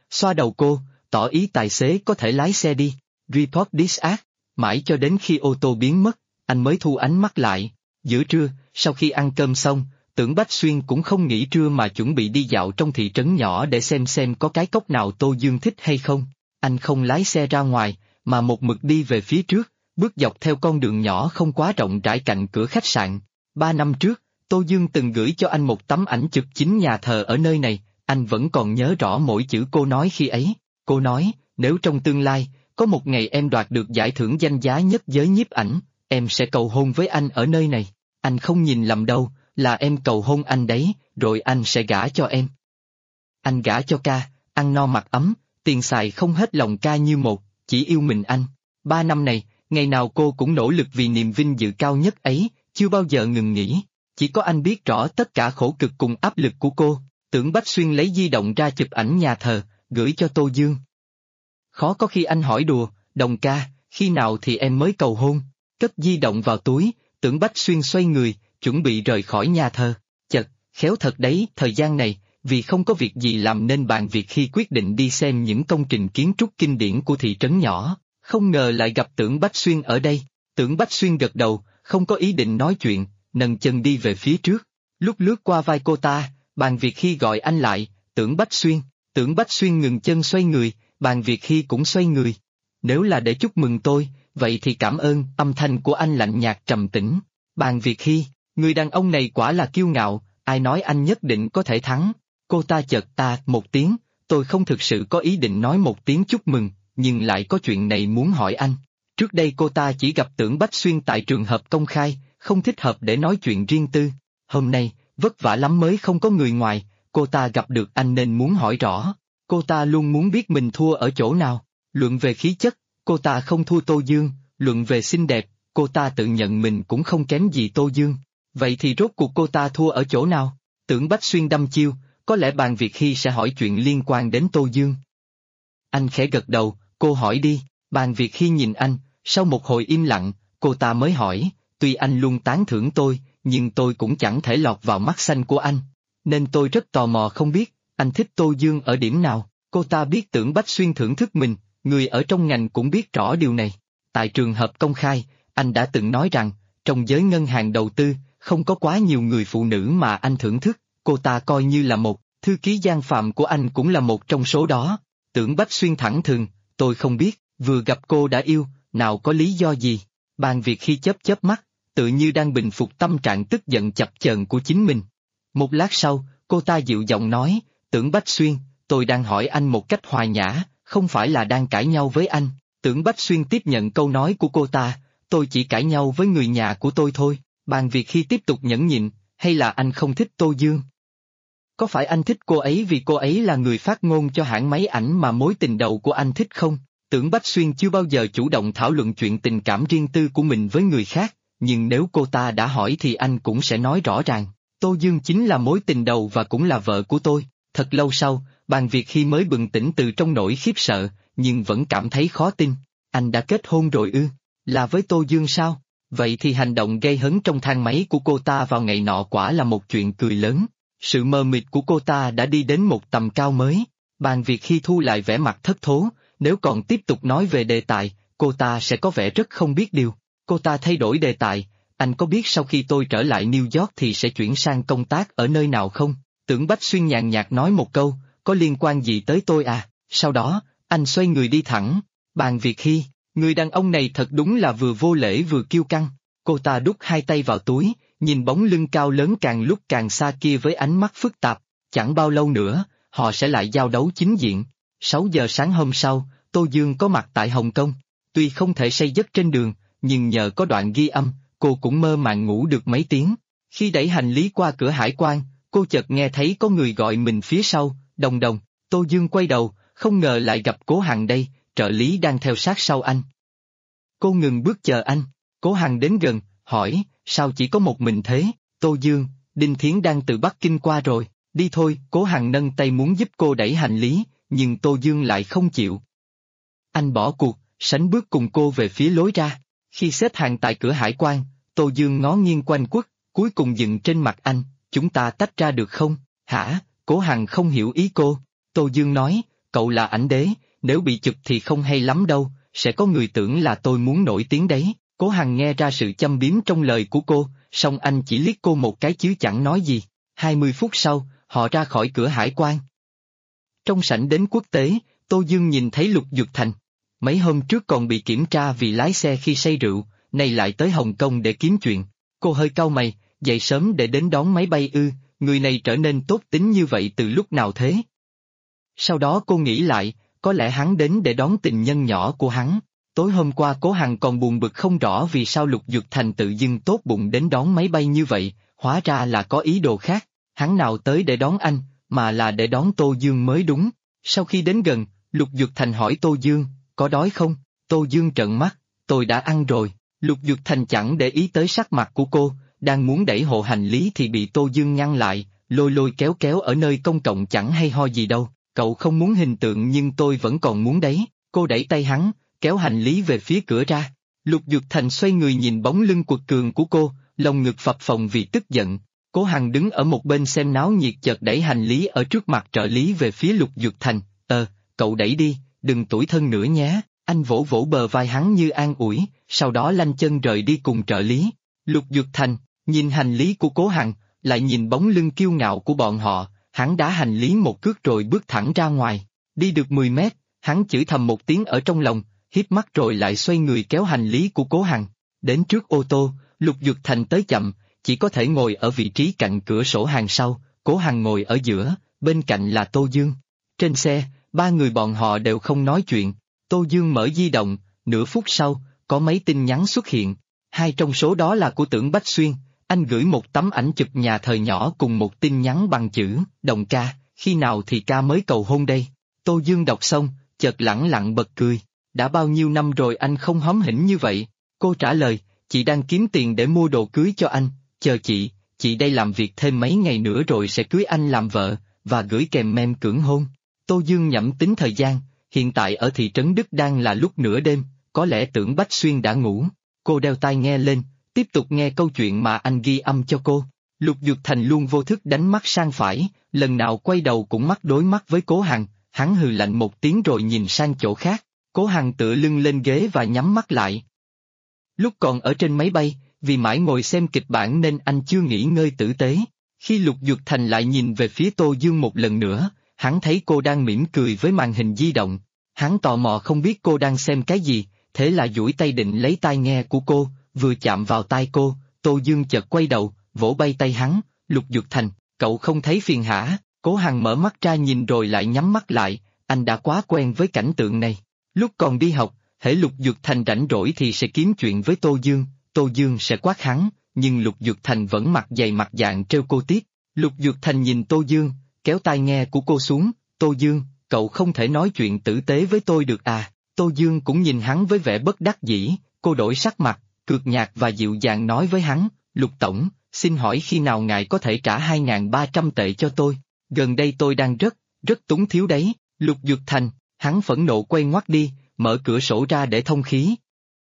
Speaker 1: xoa đầu cô, tỏ ý tài xế có thể lái xe đi. Report dispatch. Mãi cho đến khi ô tô biến mất, anh mới thu ánh mắt lại. Giữa trưa, sau khi ăn cơm xong, Tưởng Bách Xuyên cũng không nghỉ trưa mà chuẩn bị đi dạo trong thị trấn nhỏ để xem có cái cốc nào Tô Dương thích hay không. Anh không lái xe ra ngoài, mà một mực đi về phía trước, bước dọc theo con đường nhỏ không quá rộng rãi cạnh cửa khách sạn. 3 năm trước, Tô Dương từng gửi cho anh một tấm ảnh chụp chính nhà thờ ở nơi này, anh vẫn còn nhớ rõ mỗi chữ cô nói khi ấy. Cô nói, nếu trong tương lai, có một ngày em đoạt được giải thưởng danh giá nhất giới nhiếp ảnh, em sẽ cầu hôn với anh ở nơi này. Anh không nhìn lầm đâu, là em cầu hôn anh đấy, rồi anh sẽ gả cho em. Anh gả cho ca, ăn no mặc ấm, tiền xài không hết lòng ca như một, chỉ yêu mình anh. 3 năm này, ngày nào cô cũng nỗ lực vì niềm vinh dự cao nhất ấy, chưa bao giờ ngừng nghỉ. Chỉ có anh biết rõ tất cả khổ cực cùng áp lực của cô. Tưởng Bách Xuyên lấy di động ra chụp ảnh nhà thờ, gửi cho Tô Dương. Khó có khi anh hỏi đùa, Đồng ca, khi nào thì em mới cầu hôn? Cất di động vào túi, Tưởng Bách Xuyên xoay người, chuẩn bị rời khỏi nhà thờ. Chật, khéo thật đấy, thời gian này, vì không có việc gì làm nên bàn việc khi quyết định đi xem những công trình kiến trúc kinh điển của thị trấn nhỏ. Không ngờ lại gặp Tưởng Bách Xuyên ở đây. Tưởng Bách Xuyên gật đầu, không có ý định nói chuyện, nâng chân đi về phía trước. Lúc lướt qua vai cô ta, Bàn Việt Hy gọi anh lại, Tưởng Bách Xuyên. Tưởng Bách Xuyên ngừng chân xoay người, Bàn Việt Hy cũng xoay người. Nếu là để chúc mừng tôi, vậy thì cảm ơn. Âm thanh của anh lạnh nhạt trầm tĩnh. Bàn Việt Hy, người đàn ông này quả là kiêu ngạo, ai nói anh nhất định có thể thắng. Cô ta chợt một tiếng, tôi không thực sự có ý định nói một tiếng chúc mừng, nhưng lại có chuyện này muốn hỏi anh. Trước đây cô ta chỉ gặp Tưởng Bách Xuyên tại trường hợp công khai, không thích hợp để nói chuyện riêng tư. Hôm nay, vất vả lắm mới không có người ngoài, cô ta gặp được anh nên muốn hỏi rõ. Cô ta luôn muốn biết mình thua ở chỗ nào. Luận về khí chất, cô ta không thua Tô Dương, luận về xinh đẹp, cô ta tự nhận mình cũng không kém gì Tô Dương. Vậy thì rốt cuộc cô ta thua ở chỗ nào? Tưởng Bách Xuyên đăm chiêu, có lẽ Bàn Việt Hy sẽ hỏi chuyện liên quan đến Tô Dương. Anh khẽ gật đầu, cô hỏi đi. Bàn Việt Hy nhìn anh, sau một hồi im lặng, cô ta mới hỏi, tuy anh luôn tán thưởng tôi, nhưng tôi cũng chẳng thể lọt vào mắt xanh của anh. Nên tôi rất tò mò không biết, anh thích Tô Dương ở điểm nào. Cô ta biết Tưởng Bách Xuyên thưởng thức mình, người ở trong ngành cũng biết rõ điều này. Tại trường hợp công khai, anh đã từng nói rằng, trong giới ngân hàng đầu tư, không có quá nhiều người phụ nữ mà anh thưởng thức, cô ta coi như là một, thư ký Giang Phạm của anh cũng là một trong số đó. Tưởng Bách Xuyên thẳng thừng, tôi không biết, vừa gặp cô đã yêu, nào có lý do gì. Bàn Việt Hy chớp mắt, tự như đang bình phục tâm trạng tức giận chập chờn của chính mình. Một lát sau, cô ta dịu giọng nói, Tưởng Bách Xuyên, tôi đang hỏi anh một cách hòa nhã, không phải là đang cãi nhau với anh. Tưởng Bách Xuyên tiếp nhận câu nói của cô ta, tôi chỉ cãi nhau với người nhà của tôi thôi. Bàn Việt Hy tiếp tục nhẫn nhịn, hay là anh không thích Tô Dương? Có phải anh thích cô ấy vì cô ấy là người phát ngôn cho hãng máy ảnh mà mối tình đầu của anh thích không? Tưởng Bách Xuyên chưa bao giờ chủ động thảo luận chuyện tình cảm riêng tư của mình với người khác, nhưng nếu cô ta đã hỏi thì anh cũng sẽ nói rõ ràng. Tô Dương chính là mối tình đầu và cũng là vợ của tôi. Thật lâu sau, Bàn Việt Hy mới bừng tỉnh từ trong nỗi khiếp sợ, nhưng vẫn cảm thấy khó tin. Anh đã kết hôn rồi ư? Là với Tô Dương sao? Vậy thì hành động gây hấn trong thang máy của cô ta vào ngày nọ quả là một chuyện cười lớn. Sự mờ mịt của cô ta đã đi đến một tầm cao mới. Bàn Việt Hy thu lại vẻ mặt thất thố, nếu còn tiếp tục nói về đề tài, cô ta sẽ có vẻ rất không biết điều. Cô ta thay đổi đề tài, anh có biết sau khi tôi trở lại New York thì sẽ chuyển sang công tác ở nơi nào không? Tưởng Bách Xuyên nhàn nhạt nói một câu, có liên quan gì tới tôi à? Sau đó, anh xoay người đi thẳng. Bàn Việt Hy, người đàn ông này thật đúng là vừa vô lễ vừa kiêu căng. Cô ta đút hai tay vào túi, nhìn bóng lưng cao lớn càng lúc càng xa kia với ánh mắt phức tạp. Chẳng bao lâu nữa, họ sẽ lại giao đấu chính diện. 6 giờ sáng hôm sau, Tô Dương có mặt tại Hồng Kông. Tuy không thể say giấc trên đường, nhưng nhờ có đoạn ghi âm, cô cũng mơ màng ngủ được mấy tiếng. Khi đẩy hành lý qua cửa hải quan, cô chợt nghe thấy có người gọi mình phía sau, Đồng Đồng. Tô Dương quay đầu, không ngờ lại gặp Cố Hằng đây, trợ lý đang theo sát sau anh. Cô ngừng bước chờ anh. Cố Hằng đến gần, hỏi, sao chỉ có một mình thế? Tô Dương, Đinh Thiến đang từ Bắc Kinh qua rồi, đi thôi. Cố Hằng nâng tay muốn giúp cô đẩy hành lý, nhưng Tô Dương lại không chịu. Anh bỏ cuộc, sánh bước cùng cô về phía lối ra. Khi xếp hàng tại cửa hải quan, Tô Dương ngó nghiêng quanh quất, cuối cùng dừng trên mặt anh, chúng ta tách ra được không? Hả? Cố Hằng không hiểu ý cô. Tô Dương nói, cậu là ảnh đế, nếu bị chụp thì không hay lắm đâu, sẽ có người tưởng là tôi muốn nổi tiếng đấy. Cố Hằng nghe ra sự châm biếm trong lời của cô, song anh chỉ liếc cô một cái chứ chẳng nói gì. 20 phút sau, họ ra khỏi cửa hải quan. Trong sảnh đến quốc tế, Tô Dương nhìn thấy Lục Dược Thành. Mấy hôm trước còn bị kiểm tra vì lái xe khi say rượu, nay lại tới Hồng Kông để kiếm chuyện. Cô hơi cau mày, dậy sớm để đến đón máy bay ư, người này trở nên tốt tính như vậy từ lúc nào thế? Sau đó cô nghĩ lại, có lẽ hắn đến để đón tình nhân nhỏ của hắn. Tối hôm qua Cố Hằng còn buồn bực không rõ vì sao Lục Dược Thành tự dưng tốt bụng đến đón máy bay như vậy, hóa ra là có ý đồ khác. Hắn nào tới để đón anh, mà là để đón Tô Dương mới đúng. Sau khi đến gần, Lục Dược Thành hỏi Tô Dương, có đói không? Tô Dương trợn mắt, tôi đã ăn rồi. Lục Dược Thành chẳng để ý tới sắc mặt của cô, đang muốn đẩy hộ hành lý thì bị Tô Dương ngăn lại, lôi lôi kéo kéo ở nơi công cộng chẳng hay ho gì đâu. Cậu không muốn hình tượng nhưng tôi vẫn còn muốn đấy. Cô đẩy tay hắn, kéo hành lý về phía cửa ra. Lục Dược Thành xoay người nhìn bóng lưng quật cường của cô, lòng ngực phập phồng vì tức giận. Cố Hằng đứng ở một bên xem náo nhiệt chợt đẩy hành lý ở trước mặt trợ lý về phía Lục Dược Thành. Cậu đẩy đi, đừng tủi thân nữa nhé. Anh vỗ vỗ bờ vai hắn như an ủi, sau đó lanh chân rời đi cùng trợ lý. Lục Dược Thành, nhìn hành lý của Cố Hằng, lại nhìn bóng lưng kiêu ngạo của bọn họ, hắn đá hành lý một cước rồi bước thẳng ra ngoài. Đi được 10 mét, hắn chửi thầm một tiếng ở trong lòng, híp mắt rồi lại xoay người kéo hành lý của Cố Hằng. Đến trước ô tô, Lục Dược Thành tới chậm, chỉ có thể ngồi ở vị trí cạnh cửa sổ hàng sau, Cố Hằng ngồi ở giữa, bên cạnh là Tô Dương. Trên xe, ba người bọn họ đều không nói chuyện. Tô Dương mở di động, nửa phút sau, có mấy tin nhắn xuất hiện. Hai trong số đó là của Tưởng Bách Xuyên, anh gửi một tấm ảnh chụp nhà thời nhỏ cùng một tin nhắn bằng chữ, Đồng ca, khi nào thì ca mới cầu hôn đây? Tô Dương đọc xong, chợt lẳng lặng bật cười. Đã bao nhiêu năm rồi anh không hóm hỉnh như vậy? Cô trả lời, chị đang kiếm tiền để mua đồ cưới cho anh, chờ chị đây làm việc thêm mấy ngày nữa rồi sẽ cưới anh làm vợ, và gửi kèm mem cưỡng hôn. Tô Dương nhẩm tính thời gian, hiện tại ở thị trấn Đức đang là lúc nửa đêm, có lẽ Tưởng Bách Xuyên đã ngủ. Cô đeo tai nghe lên, tiếp tục nghe câu chuyện mà anh ghi âm cho cô. Lục Dược Thành luôn vô thức đánh mắt sang phải, lần nào quay đầu cũng mắt đối mắt với Cố Hằng, hắn hừ lạnh một tiếng rồi nhìn sang chỗ khác. Cố Hằng tựa lưng lên ghế và nhắm mắt lại. Lúc còn ở trên máy bay, vì mãi ngồi xem kịch bản nên anh chưa nghỉ ngơi tử tế. Khi Lục Dược Thành lại nhìn về phía Tô Dương một lần nữa, hắn thấy cô đang mỉm cười với màn hình di động. Hắn tò mò không biết cô đang xem cái gì, thế là duỗi tay định lấy tai nghe của cô, vừa chạm vào tai cô, Tô Dương chợt quay đầu, vỗ bay tay hắn, Lục Dược Thành, cậu không thấy phiền hả? Cố Hằng mở mắt ra nhìn rồi lại nhắm mắt lại, anh đã quá quen với cảnh tượng này. Lúc còn đi học, hễ Lục Dược Thành rảnh rỗi thì sẽ kiếm chuyện với Tô Dương sẽ quát hắn, nhưng Lục Dược Thành vẫn mặt dày mặt dạn trêu cô tiếp. Lục Dược Thành nhìn Tô Dương, kéo tai nghe của cô xuống, Tô Dương, cậu không thể nói chuyện tử tế với tôi được à? Tô Dương cũng nhìn hắn với vẻ bất đắc dĩ, cô đổi sắc mặt, cợt nhạt và dịu dàng nói với hắn, Lục Tổng, xin hỏi khi nào ngài có thể trả 2.300 tệ cho tôi? Gần đây tôi đang rất túng thiếu đấy. Lục Dược Thành, hắn phẫn nộ quay ngoắt đi, mở cửa sổ ra để thông khí.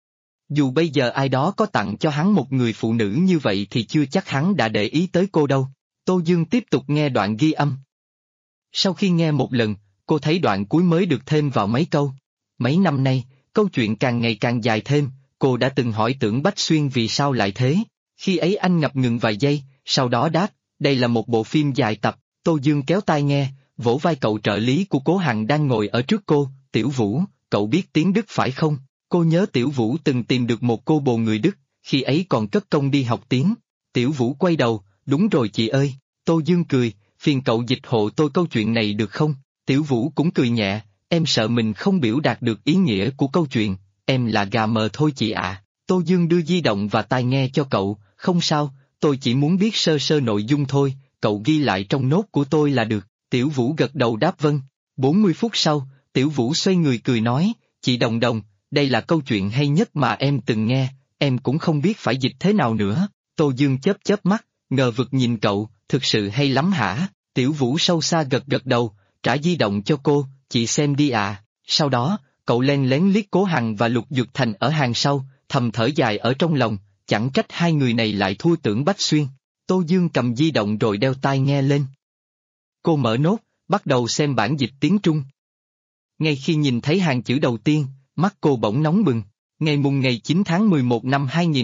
Speaker 1: Dù bây giờ ai đó có tặng cho hắn một người phụ nữ như vậy thì chưa chắc hắn đã để ý tới cô đâu. Tô Dương tiếp tục nghe đoạn ghi âm. Sau khi nghe một lần, cô thấy đoạn cuối mới được thêm vào mấy câu. Mấy năm nay, câu chuyện càng ngày càng dài thêm, cô đã từng hỏi Tưởng Bách Xuyên vì sao lại thế. Khi ấy anh ngập ngừng vài giây, sau đó đáp, đây là một bộ phim dài tập. Tô Dương kéo tai nghe, vỗ vai cậu trợ lý của Cố Hằng đang ngồi ở trước cô, Tiểu Vũ, cậu biết tiếng Đức phải không? Cô nhớ Tiểu Vũ từng tìm được một cô bồ người Đức, khi ấy còn cất công đi học tiếng. Tiểu Vũ quay đầu, đúng rồi chị ơi. Tô Dương cười, phiền cậu dịch hộ tôi câu chuyện này được không? Tiểu Vũ cũng cười nhẹ, em sợ mình không biểu đạt được ý nghĩa của câu chuyện, em là gà mờ thôi chị ạ. Tô Dương đưa di động và tai nghe cho cậu, không sao, tôi chỉ muốn biết sơ sơ nội dung thôi, cậu ghi lại trong nốt của tôi là được. Tiểu Vũ gật đầu đáp vâng. 40 phút sau, Tiểu Vũ xoay người cười nói, chị Đồng Đồng, đây là câu chuyện hay nhất mà em từng nghe, em cũng không biết phải dịch thế nào nữa. Tô Dương chớp chớp mắt, ngờ vực nhìn cậu, thực sự hay lắm hả? Tiểu Vũ sâu xa gật gật đầu, trả di động cho cô, chị xem đi à. Sau đó, cậu len lén liếc Cố Hằng và Lục Dược Thành ở hàng sau, thầm thở dài ở trong lòng, chẳng trách hai người này lại thua Tưởng Bách Xuyên. Tô Dương cầm di động rồi đeo tai nghe lên. Cô mở nốt, bắt đầu xem bản dịch tiếng Trung. Ngay khi nhìn thấy hàng chữ đầu tiên, mắt cô bỗng nóng bừng. Ngày 9 tháng 11 năm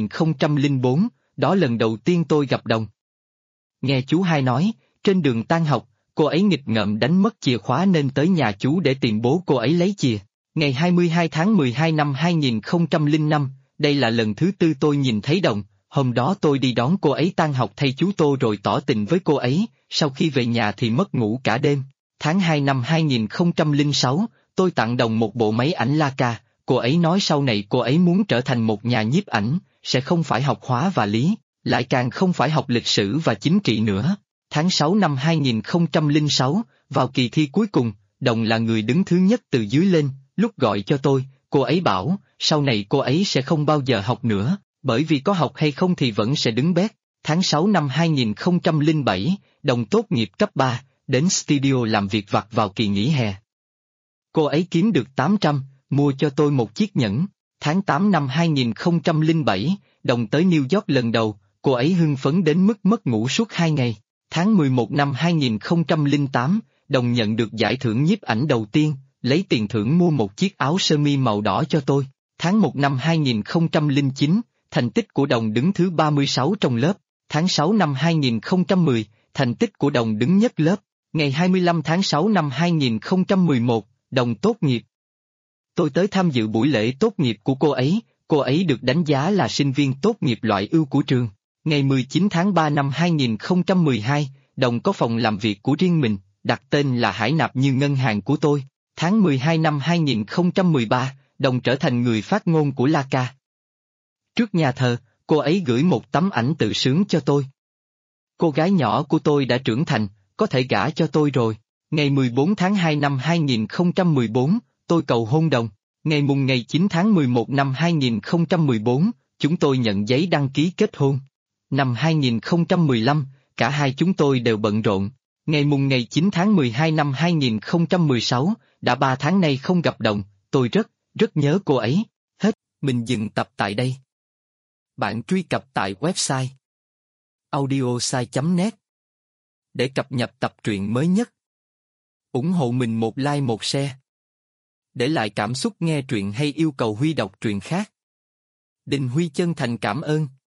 Speaker 1: 2004, đó lần đầu tiên tôi gặp Đồng. Nghe chú hai nói, trên đường tan học, cô ấy nghịch ngợm đánh mất chìa khóa nên tới nhà chú để tìm bố cô ấy lấy chìa. Ngày 22 tháng 12 năm 2005, đây là lần thứ tư tôi nhìn thấy Đồng. Hôm đó tôi đi đón cô ấy tan học thay chú Tô rồi tỏ tình với cô ấy, sau khi về nhà thì mất ngủ cả đêm. Tháng 2 năm 2006, tôi tặng Đồng một bộ máy ảnh Leica, cô ấy nói sau này cô ấy muốn trở thành một nhà nhiếp ảnh, sẽ không phải học hóa và lý, lại càng không phải học lịch sử và chính trị nữa. Tháng 6 năm 2006, vào kỳ thi cuối cùng, Đồng là người đứng thứ nhất từ dưới lên, lúc gọi cho tôi, cô ấy bảo, sau này cô ấy sẽ không bao giờ học nữa, bởi vì có học hay không thì vẫn sẽ đứng bét. Tháng 6 năm 2007, Đồng tốt nghiệp cấp 3, đến studio làm việc vặt vào kỳ nghỉ hè. Cô ấy kiếm được 800, mua cho tôi một chiếc nhẫn. Tháng 8 năm 2007, Đồng tới New York lần đầu, cô ấy hưng phấn đến mức mất ngủ suốt 2 ngày. Tháng 11 năm 2008, Đồng nhận được giải thưởng nhiếp ảnh đầu tiên, lấy tiền thưởng mua một chiếc áo sơ mi màu đỏ cho tôi. Tháng 1 năm 2009, thành tích của Đồng đứng thứ 36 trong lớp. Tháng 6 năm 2010, thành tích của Đồng đứng nhất lớp. Ngày 25 tháng 6 năm 2011, Đồng tốt nghiệp. Tôi tới tham dự buổi lễ tốt nghiệp của cô ấy được đánh giá là sinh viên tốt nghiệp loại ưu của trường. Ngày 19 tháng 3 năm 2012, Đồng có phòng làm việc của riêng mình, đặt tên là Hải Nạp như ngân hàng của tôi. Tháng 12 năm 2013, Đồng trở thành người phát ngôn của Leica. Trước nhà thờ, cô ấy gửi một tấm ảnh tự sướng cho tôi. Cô gái nhỏ của tôi đã trưởng thành, có thể gả cho tôi rồi. Ngày 14 tháng 2 năm 2014, tôi cầu hôn Đồng. Ngày 9 tháng 11 năm 2014, chúng tôi nhận giấy đăng ký kết hôn. Năm 2015, cả hai chúng tôi đều bận rộn. Ngày 9 tháng 12 năm 2016, đã 3 tháng nay không gặp Đồng, tôi rất nhớ cô ấy. Hết, mình dừng tập tại đây. Bạn truy cập tại website audiosai.net để cập nhật tập truyện mới nhất. Ủng hộ mình một like một share. Để lại cảm xúc nghe truyện hay yêu cầu Huy đọc truyện khác. Đình Huy chân thành cảm ơn.